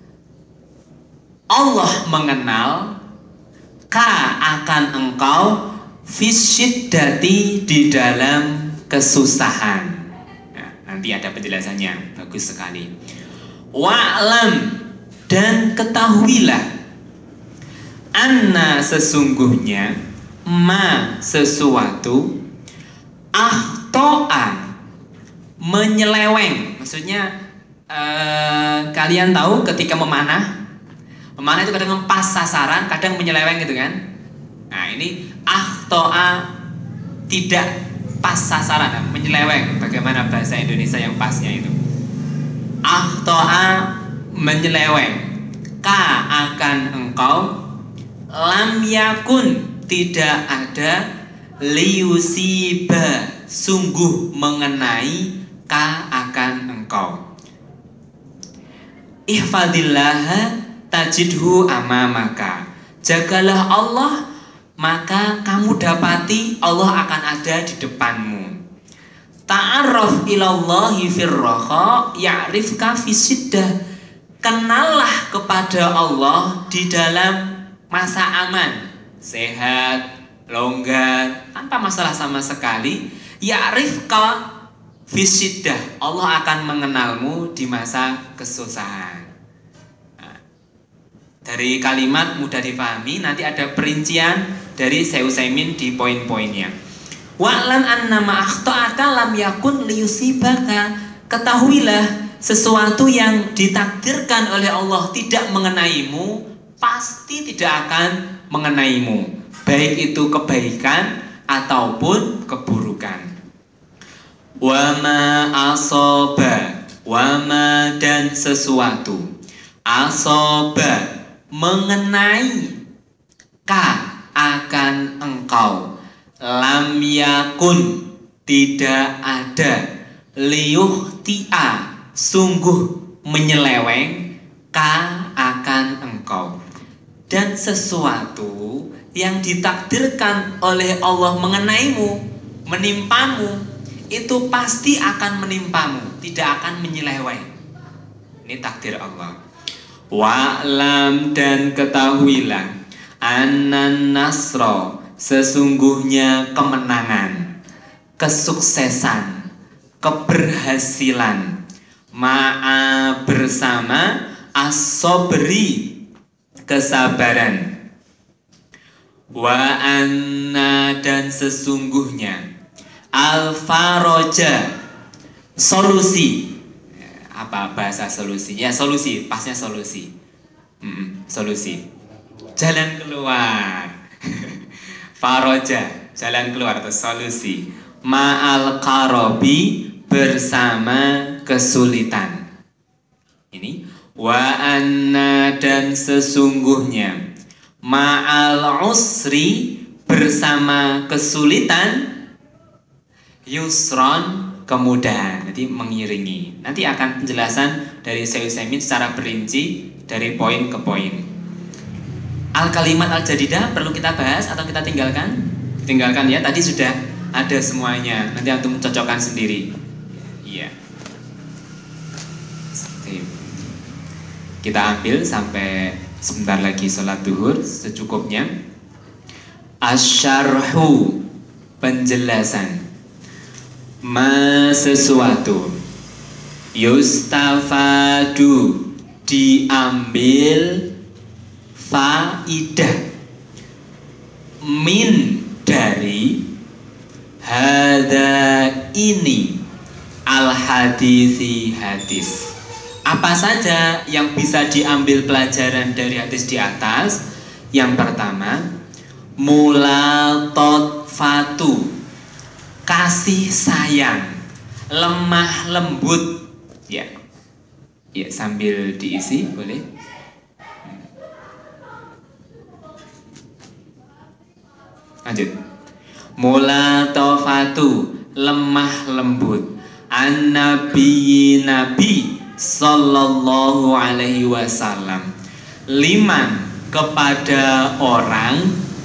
Allah mengenal, ka, akan engkau, fisyiddati, di dalam kesusahan. Nah, nanti ada penjelasannya, bagus sekali. Wa'lam, dan ketahuilah, anna, sesungguhnya, ma, sesuatu, ahto'a, menyeleweng. Maksudnya eh, kalian tahu ketika memanah, memanah itu kadang pas sasaran, kadang menyeleweng gitu kan. Nah ini ahto'a, tidak pas sasaran, menyeleweng. Bagaimana bahasa Indonesia yang pasnya itu? Ahto'a, menyeleweng. Ka, akan engkau, lam yakun, tidak ada, liusiba, sungguh mengenai, ka, akan engkau. Ihfadillaha tajidhu amamaka, jagalah Allah, maka kamu dapati Allah akan ada di depanmu. Ta'arraf ilallahi firraha, ya'rifka fisiddah, kenallah kepada Allah di dalam masa aman, sehat, longgar, tanpa masalah sama sekali. Ya'rifka fisiddah, Allah akan mengenalmu di masa kesusahan. Nah, dari kalimat mudah dipahami, nanti ada perincian dari Syekh Utsaimin di poin-poinnya. Wa'lam annama akhta'aka lam yakun liyusibaka, ketahuilah sesuatu yang ditakdirkan oleh Allah tidak mengenaimu, pasti tidak akan mengenaimu, baik itu kebaikan ataupun keburukan. Wama asoba, wama, dan sesuatu, asoba, mengenai, ka, akan engkau, lam yakun, tidak ada, liyuhti'a, sungguh menyeleweng, ka, akan engkau. Dan sesuatu yang ditakdirkan oleh Allah mengenaimu, menimpamu, itu pasti akan menimpamu, tidak akan menyeleweng. Ini takdir Allah. Wa'lam, dan ketahuilah, annan nasro, sesungguhnya kemenangan, kesuksesan, keberhasilan, ma'a bersama, as-sabri kesabaran, wa anna dan sesungguhnya, al-faraja solusi. Apa bahasa solusi? Ya solusi, pasnya solusi. Hmm, solusi. Jalan keluar. Faraja, jalan keluar atau solusi. Ma'al karobi bersama kesulitan. Ini wa anna dan sesungguhnya, ma'al usri bersama kesulitan, yusron kemudahan. Nanti mengiringi. Nanti akan penjelasan dari Syekh Utsaimin secara perinci dari poin ke poin. Al kalimat al jadidah perlu kita bahas atau kita tinggalkan? Tinggalkan ya. Tadi sudah ada semuanya. Nanti antum cocokkan sendiri. Iya. Kita ambil sampai sebentar lagi sholat duhur secukupnya. Asyarhu penjelasan. Ma sesuatu yustafadu diambil faidah min dari hada ini al hadisi hadis. Apa saja yang bisa diambil pelajaran dari hadis di atas? Yang pertama, mulatofatu, kasih sayang, lemah lembut. Ya, ya sambil diisi boleh. Lanjut. Mulatofatu, lemah lembut. An-nabi nabi sallallahu alaihi wasallam, liman kepada orang,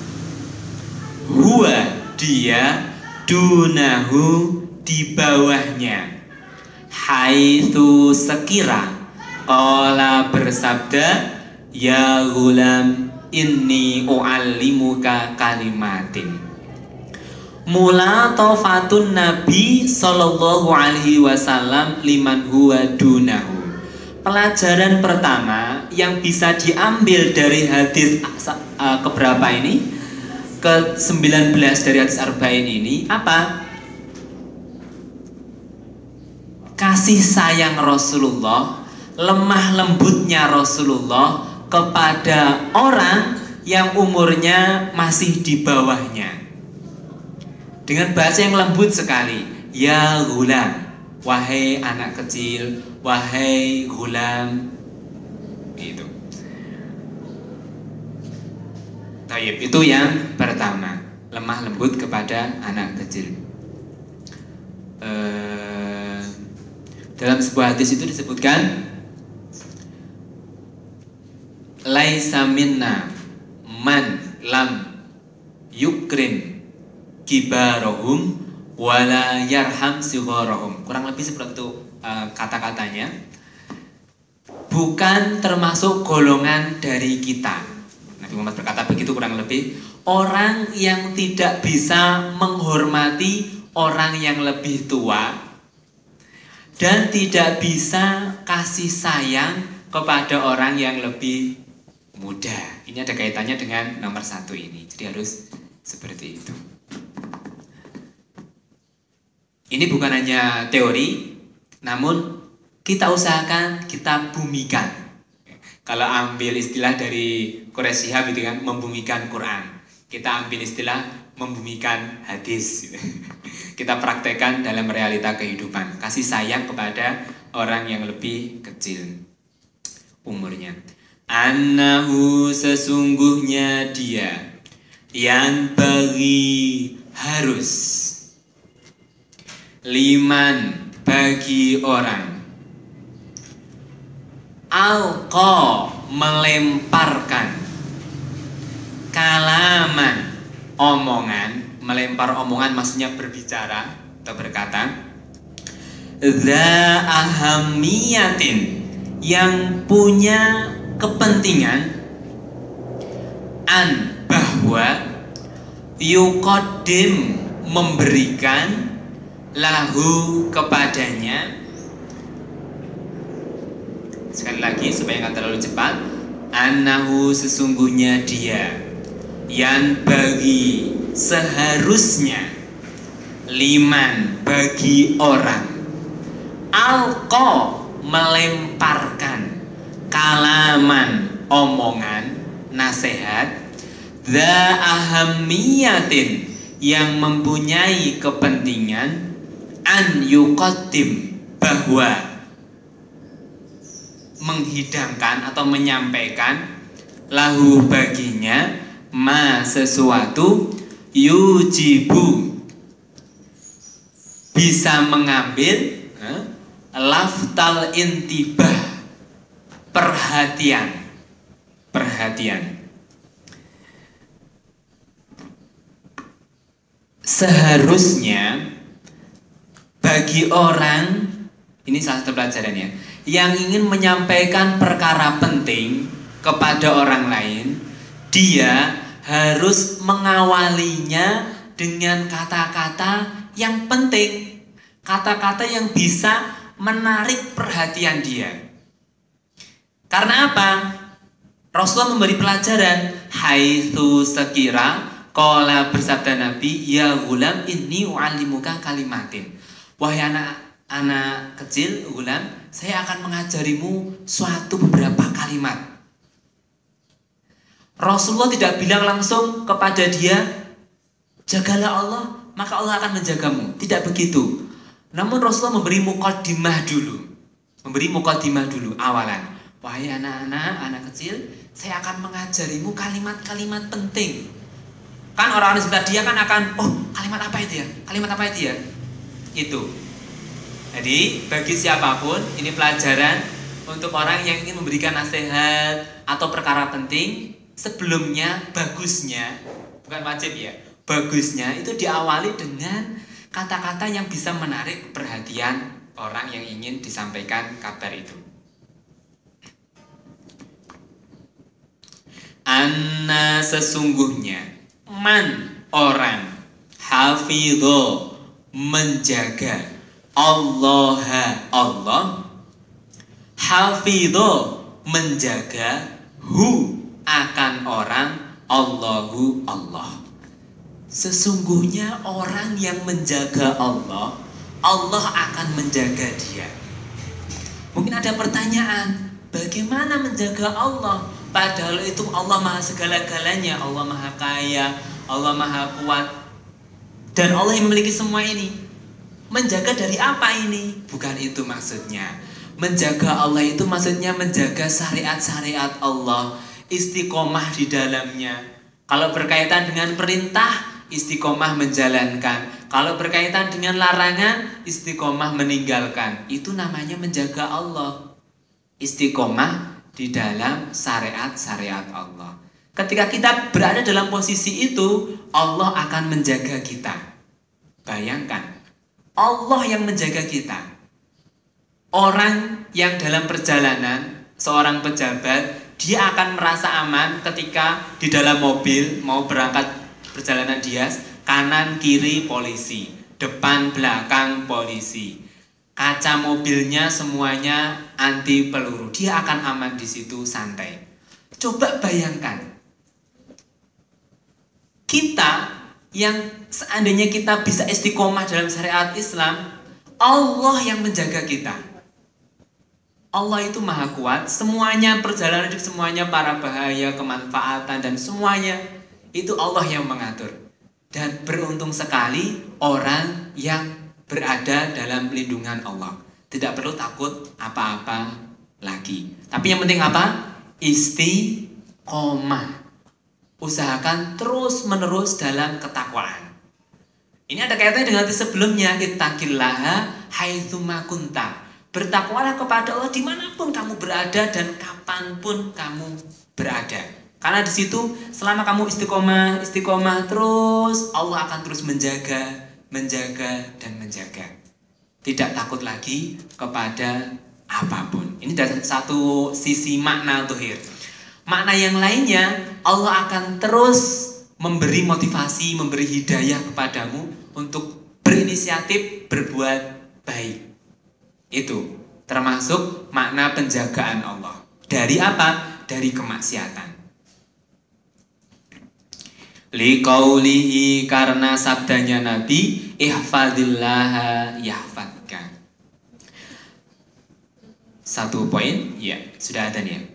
huwa dia, dunahu di bawahnya, haitsu sekira, qala bersabda, ya gulam inni u'allimuka kalimatin. Mulatofatun Nabi sallallahu alaihi wasallam liman huwa dunahu. Pelajaran pertama yang bisa diambil dari hadis uh, keberapa ini? ke sembilan belas dari hadis arba'in ini apa? Kasih sayang Rasulullah, lemah lembutnya Rasulullah kepada orang yang umurnya masih di bawahnya. Dengan bahasa yang lembut sekali. Ya gulam, wahai anak kecil, wahai gulam. Gitu. Taib, itu yang pertama, lemah lembut kepada anak kecil. e, Dalam sebuah hadis itu disebutkan, laisa minna man lam yukrim kibarohum wala yarham sigharohum. Kurang lebih seperti itu uh, kata-katanya. Bukan termasuk golongan dari kita. Nabi Muhammad berkata begitu kurang lebih. Orang yang tidak bisa menghormati orang yang lebih tua dan tidak bisa kasih sayang kepada orang yang lebih muda. Ini ada kaitannya dengan nomor satu ini. Jadi harus seperti itu. Ini bukan hanya teori, namun kita usahakan kita bumikan. Kalau ambil istilah dari Quraish Shihab itu kan, membumikan Quran. Kita ambil istilah membumikan hadis. Kita praktekkan dalam realita kehidupan. Kasih sayang kepada orang yang lebih kecil umurnya. Annahu sesungguhnya dia, yang bagi harus, liman bagi orang, alqa melemparkan, kalaman omongan, melempar omongan maksudnya berbicara atau berkata, dza ahamiyatin yang punya kepentingan, an bahwa yuqaddim memberikan, lahu kepadanya, Sekali lagi supaya nggak terlalu cepat. Annahu sesungguhnya dia, yang bagi seharusnya, liman bagi orang, alqa melemparkan, kalaman omongan, nasihat, dza ahammiyatin yang mempunyai kepentingan, an yuqaddim bahwa menghidangkan atau menyampaikan, lahu baginya, ma sesuatu, yujibu bisa mengambil eh, laftal intibah, perhatian, perhatian. Seharusnya bagi orang, ini salah satu pelajaran ya, yang ingin menyampaikan perkara penting kepada orang lain, dia harus mengawalinya dengan kata-kata yang penting, kata-kata yang bisa menarik perhatian dia. Karena apa? Rasulullah memberi pelajaran, haitsu sekira qala, bersabda Nabi, ya gulam inni u'allimuka kalimatin. Wahai anak anak kecil, gulam, saya akan mengajarimu suatu beberapa kalimat. Rasulullah tidak bilang langsung kepada dia, jagalah Allah, maka Allah akan menjagamu. Tidak begitu. Namun Rasulullah memberi muqaddimah dulu. Memberi muqaddimah dulu, awalan. Wahai anak-anak, anak kecil, saya akan mengajarimu kalimat-kalimat penting. Kan orang-orang di sebelah dia kan akan, oh kalimat apa itu ya? Kalimat apa itu ya? Itu. Jadi bagi siapapun, ini pelajaran untuk orang yang ingin memberikan nasihat atau perkara penting. Sebelumnya bagusnya, bukan wajib ya, bagusnya itu diawali dengan kata-kata yang bisa menarik perhatian orang yang ingin disampaikan kabar itu. Anna sesungguhnya, man orang, hafidho menjaga, Allah Allah, hafidho menjaga, hu akan orang, Allahu Allah. Sesungguhnya orang yang menjaga Allah, Allah akan menjaga dia. Mungkin ada pertanyaan, bagaimana menjaga Allah? Padahal itu Allah maha segala-galanya, Allah maha kaya, Allah maha kuat, dan Allah yang memiliki semua ini. Menjaga dari apa ini? Bukan itu maksudnya. Menjaga Allah itu maksudnya menjaga syariat-syariat Allah, istiqomah di dalamnya. Kalau berkaitan dengan perintah, istiqomah menjalankan. Kalau berkaitan dengan larangan, istiqomah meninggalkan. Itu namanya menjaga Allah. Istiqomah di dalam syariat-syariat Allah. Ketika kita berada dalam posisi itu, Allah akan menjaga kita. Bayangkan, Allah yang menjaga kita. Orang yang dalam perjalanan, seorang pejabat, dia akan merasa aman ketika di dalam mobil mau berangkat perjalanan dias, kanan kiri polisi, depan belakang polisi, kaca mobilnya semuanya anti peluru, dia akan aman di situ, santai. Coba bayangkan, kita yang seandainya kita bisa istiqomah dalam syariat Islam, Allah yang menjaga kita. Allah itu maha kuat, semuanya perjalanan hidup, semuanya para bahaya, kemanfaatan, dan semuanya itu Allah yang mengatur. Dan beruntung sekali orang yang berada dalam lindungan Allah. Tidak perlu takut apa-apa lagi. Tapi yang penting apa? Istiqomah. Usahakan terus menerus dalam ketakwaan. Ini ada kaitannya dengan sebelumnya, ittaqillaha haitsuma kunta. Bertakwalah kepada Allah dimanapun kamu berada dan kapanpun kamu berada. Karena di situ selama kamu istiqomah, istiqomah terus, Allah akan terus menjaga, menjaga dan menjaga. Tidak takut lagi kepada apapun. Ini dari satu sisi makna zuhir. Makna yang lainnya, Allah akan terus memberi motivasi, memberi hidayah kepadamu untuk berinisiatif berbuat baik. Itu Termasuk makna penjagaan Allah. Dari apa? Dari kemaksiatan. Liqaulihi, karena sabdanya Nabi, ihfadillaha yahfadka. Satu poin, ya, sudah ada nih ya.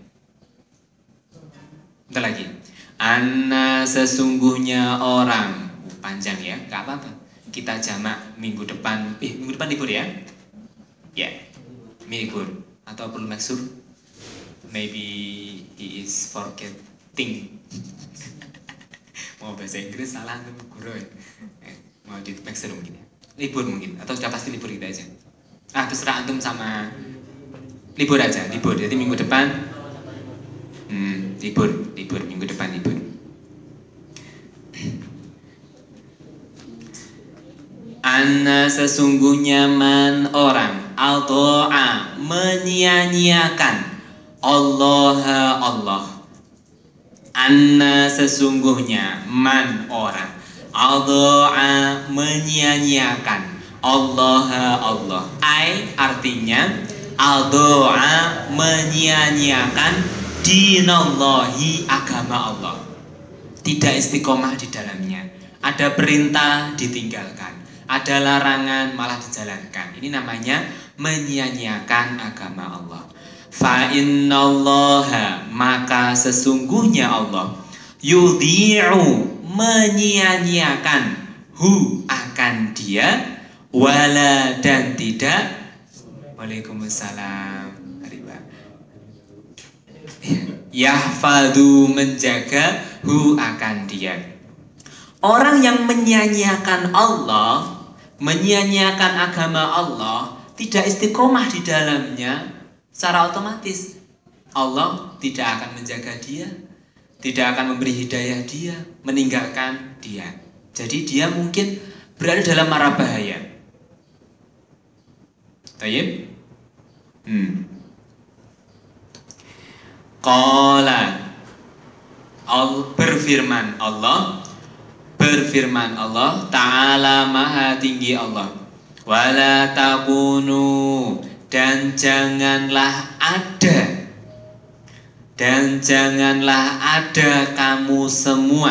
Bentar lagi. Anna, sesungguhnya orang. Uh, panjang ya, gak apa-apa. Kita jamak minggu depan. Eh, minggu depan libur ya? Ya, libur. Atau perlu make sure? Maybe he is forgetting. Mau bahasa Inggris salah tuh guru ya. Eh, mau di make sure mungkin ya. Libur mungkin, atau sudah pasti libur kita aja. Ah, terserah antum sama libur aja, libur. Jadi minggu depan Hmm, libur, libur, minggu depan libur. Anna, sesungguhnya man orang al-do'a, menyia-nyiakan Allah Allah. Anna, sesungguhnya man orang al-do'a, menyia-nyiakan Allah Allah. Ai, artinya al-do'a, menyia-nyiakan dinallahi, agama Allah. Tidak istiqomah di dalamnya. Ada perintah ditinggalkan, ada larangan malah dijalankan. Ini namanya menyia-nyiakan agama Allah. Fa innallaha, maka sesungguhnya Allah, yudhi'u, menyia-nyiakan, hu, akan dia, wala, dan tidak. Waalaikumsalam. Yahfadu, menjaga, hu, akan dia. Orang yang menyia-nyiakan Allah, menyia-nyiakan agama Allah, tidak istiqomah di dalamnya, secara otomatis Allah tidak akan menjaga dia, tidak akan memberi hidayah dia, meninggalkan dia. Jadi dia mungkin berada dalam mara bahaya. Tayyib? Hmm. Qala, al, berfirman Allah, berfirman Allah Ta'ala, maha tinggi Allah, wala takunu, dan janganlah ada, dan janganlah ada kamu semua,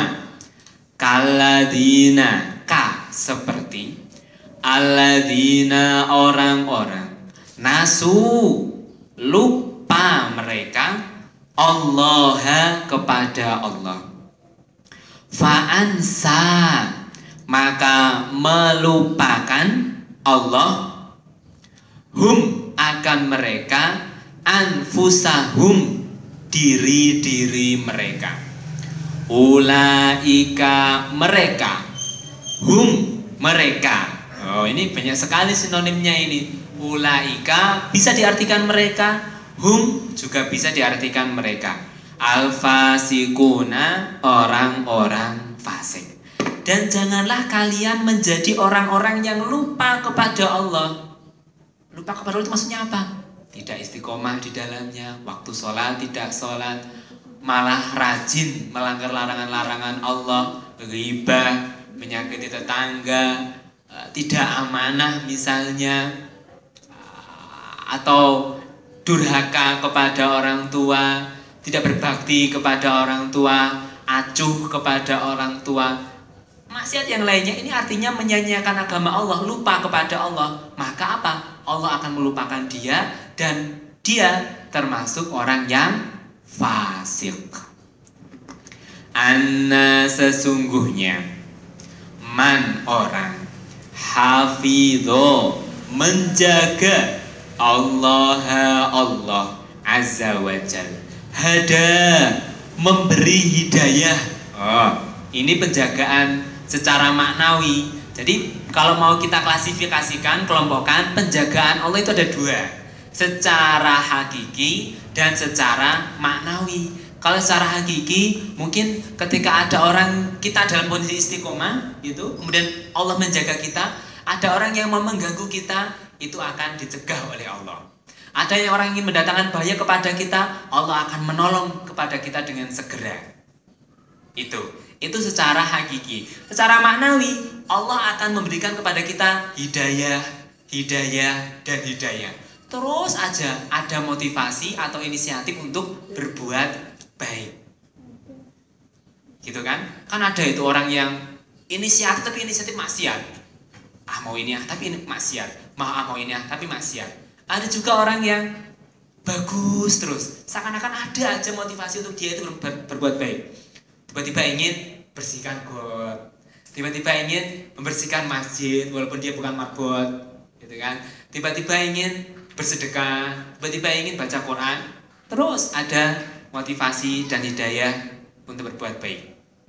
kaladina, ka, seperti aladina, orang-orang, nasu, lupa mereka, Allah, kepada Allah, fa'ansa, maka melupakan Allah, hum, akan mereka, anfusahum, diri-diri mereka, ulaika, mereka, hum, mereka. Oh, ini banyak sekali sinonimnya ini. Ulaika bisa diartikan mereka, hum juga bisa diartikan mereka. Al-fasikuna, orang-orang fasik. Dan janganlah kalian menjadi orang-orang yang lupa kepada Allah. Lupa kepada Allah itu maksudnya apa? Tidak istiqomah di dalamnya, waktu sholat tidak sholat, malah rajin melanggar larangan-larangan Allah, ghibah, menyakiti tetangga, tidak amanah misalnya, atau durhaka kepada orang tua, tidak berbakti kepada orang tua, acuh kepada orang tua, maksiat yang lainnya. Ini artinya menyanyiakan agama Allah, lupa kepada Allah. Maka apa? Allah akan melupakan dia, dan dia termasuk orang yang fasik. Anna, sesungguhnya, man, orang, hafidho, menjaga, Allah, Allah Azza wa Jal, hada, memberi hidayah. Oh, ini penjagaan secara maknawi. Jadi kalau mau kita klasifikasikan, kelompokkan, penjagaan Allah itu ada dua, secara hakiki dan secara maknawi. Kalau secara hakiki, mungkin ketika ada orang, kita dalam kondisi istiqomah gitu, kemudian Allah menjaga kita, ada orang yang mau mengganggu kita, itu akan dicegah oleh Allah. Ada yang orang ingin mendatangkan bahaya kepada kita, Allah akan menolong kepada kita dengan segera. Itu, itu secara hakiki. Secara maknawi, Allah akan memberikan kepada kita hidayah, hidayah, dan hidayah. terus aja ada motivasi atau inisiatif untuk berbuat baik. Gitu kan? Kan ada itu orang yang inisiatif tapi inisiatif maksiat. Ah mau ini ah tapi ini maksiat. Mau ah mau ini ah tapi maksiat. Ada juga orang yang bagus terus. Seakan-akan ada aja motivasi untuk dia itu ber- berbuat baik. Tiba-tiba ingin bersihkan got. Tiba-tiba ingin membersihkan masjid walaupun dia bukan marbot, gitu kan? Tiba-tiba ingin bersedekah, tiba-tiba ingin baca Quran. Terus ada motivasi dan hidayah untuk berbuat baik.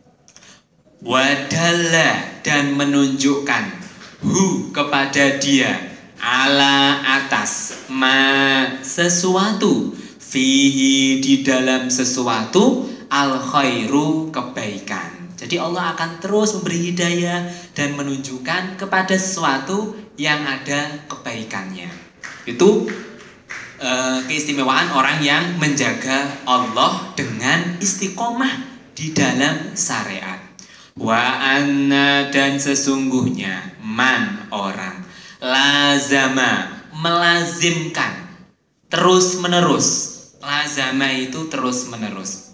Wadalla, dan menunjukkan hu kepada dia, ala atas ma sesuatu, fihi di dalam sesuatu, al khairu kebaikan. Jadi Allah akan terus memberi hidayah dan menunjukkan kepada sesuatu yang ada kebaikannya. Itu e, keistimewaan orang yang menjaga Allah dengan istiqomah di dalam syariat. Wa anna, dan sesungguhnya man orang lazama, melazimkan, terus menerus. Lazama itu terus menerus.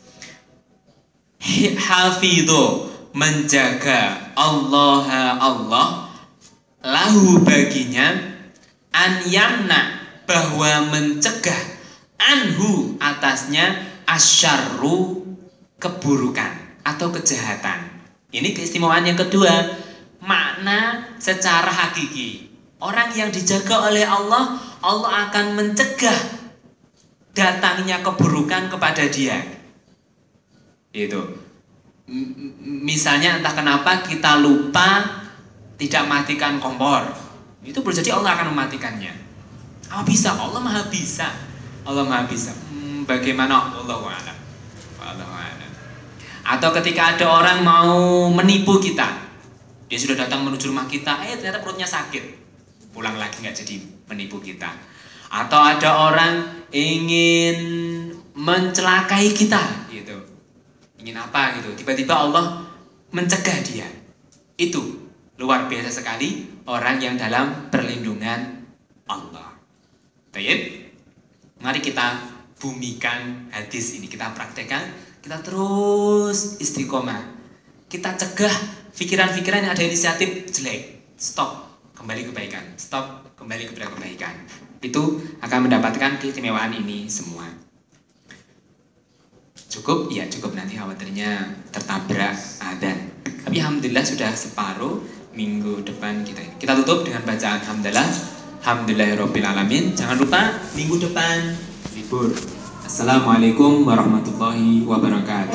Hafidho, menjaga Allah Allah lahu baginya, an yamna, bahwa mencegah, anhu atasnya, asyarru keburukan atau kejahatan. Ini keistimewaan yang kedua, makna secara hakiki. Orang yang dijaga oleh Allah, Allah akan mencegah datangnya keburukan kepada dia. Itu. Misalnya entah kenapa kita lupa tidak matikan kompor, itu boleh jadi Allah akan mematikannya. Apa bisa? Allah maha bisa. Allah maha bisa. Hmm, bagaimana? Allahu a'lam. Allahu a'lam. Atau ketika ada orang mau menipu kita, dia sudah datang menuju rumah kita, eh ternyata perutnya sakit, pulang lagi nggak jadi menipu kita. Atau ada orang ingin mencelakai kita, gitu. Ingin apa gitu, tiba-tiba Allah mencegah dia. Itu luar biasa sekali orang yang dalam perlindungan Allah. Baik, mari kita bumikan hadis ini, kita praktekkan, kita terus istiqomah. Kita cegah pikiran-pikiran yang ada inisiatif jelek. Stop, kembali kebaikan. Stop, kembali kepada kebaikan. Itu akan mendapatkan keistimewaan ini semua. Cukup? Ya cukup, nanti khawatirnya tertabrak adzan. Tapi alhamdulillah sudah separuh minggu depan kita ini. Kita tutup dengan bacaan alhamdulillah. Alhamdulillahirabbil alamin. Jangan lupa minggu depan libur. Assalamualaikum warahmatullahi wabarakatuh.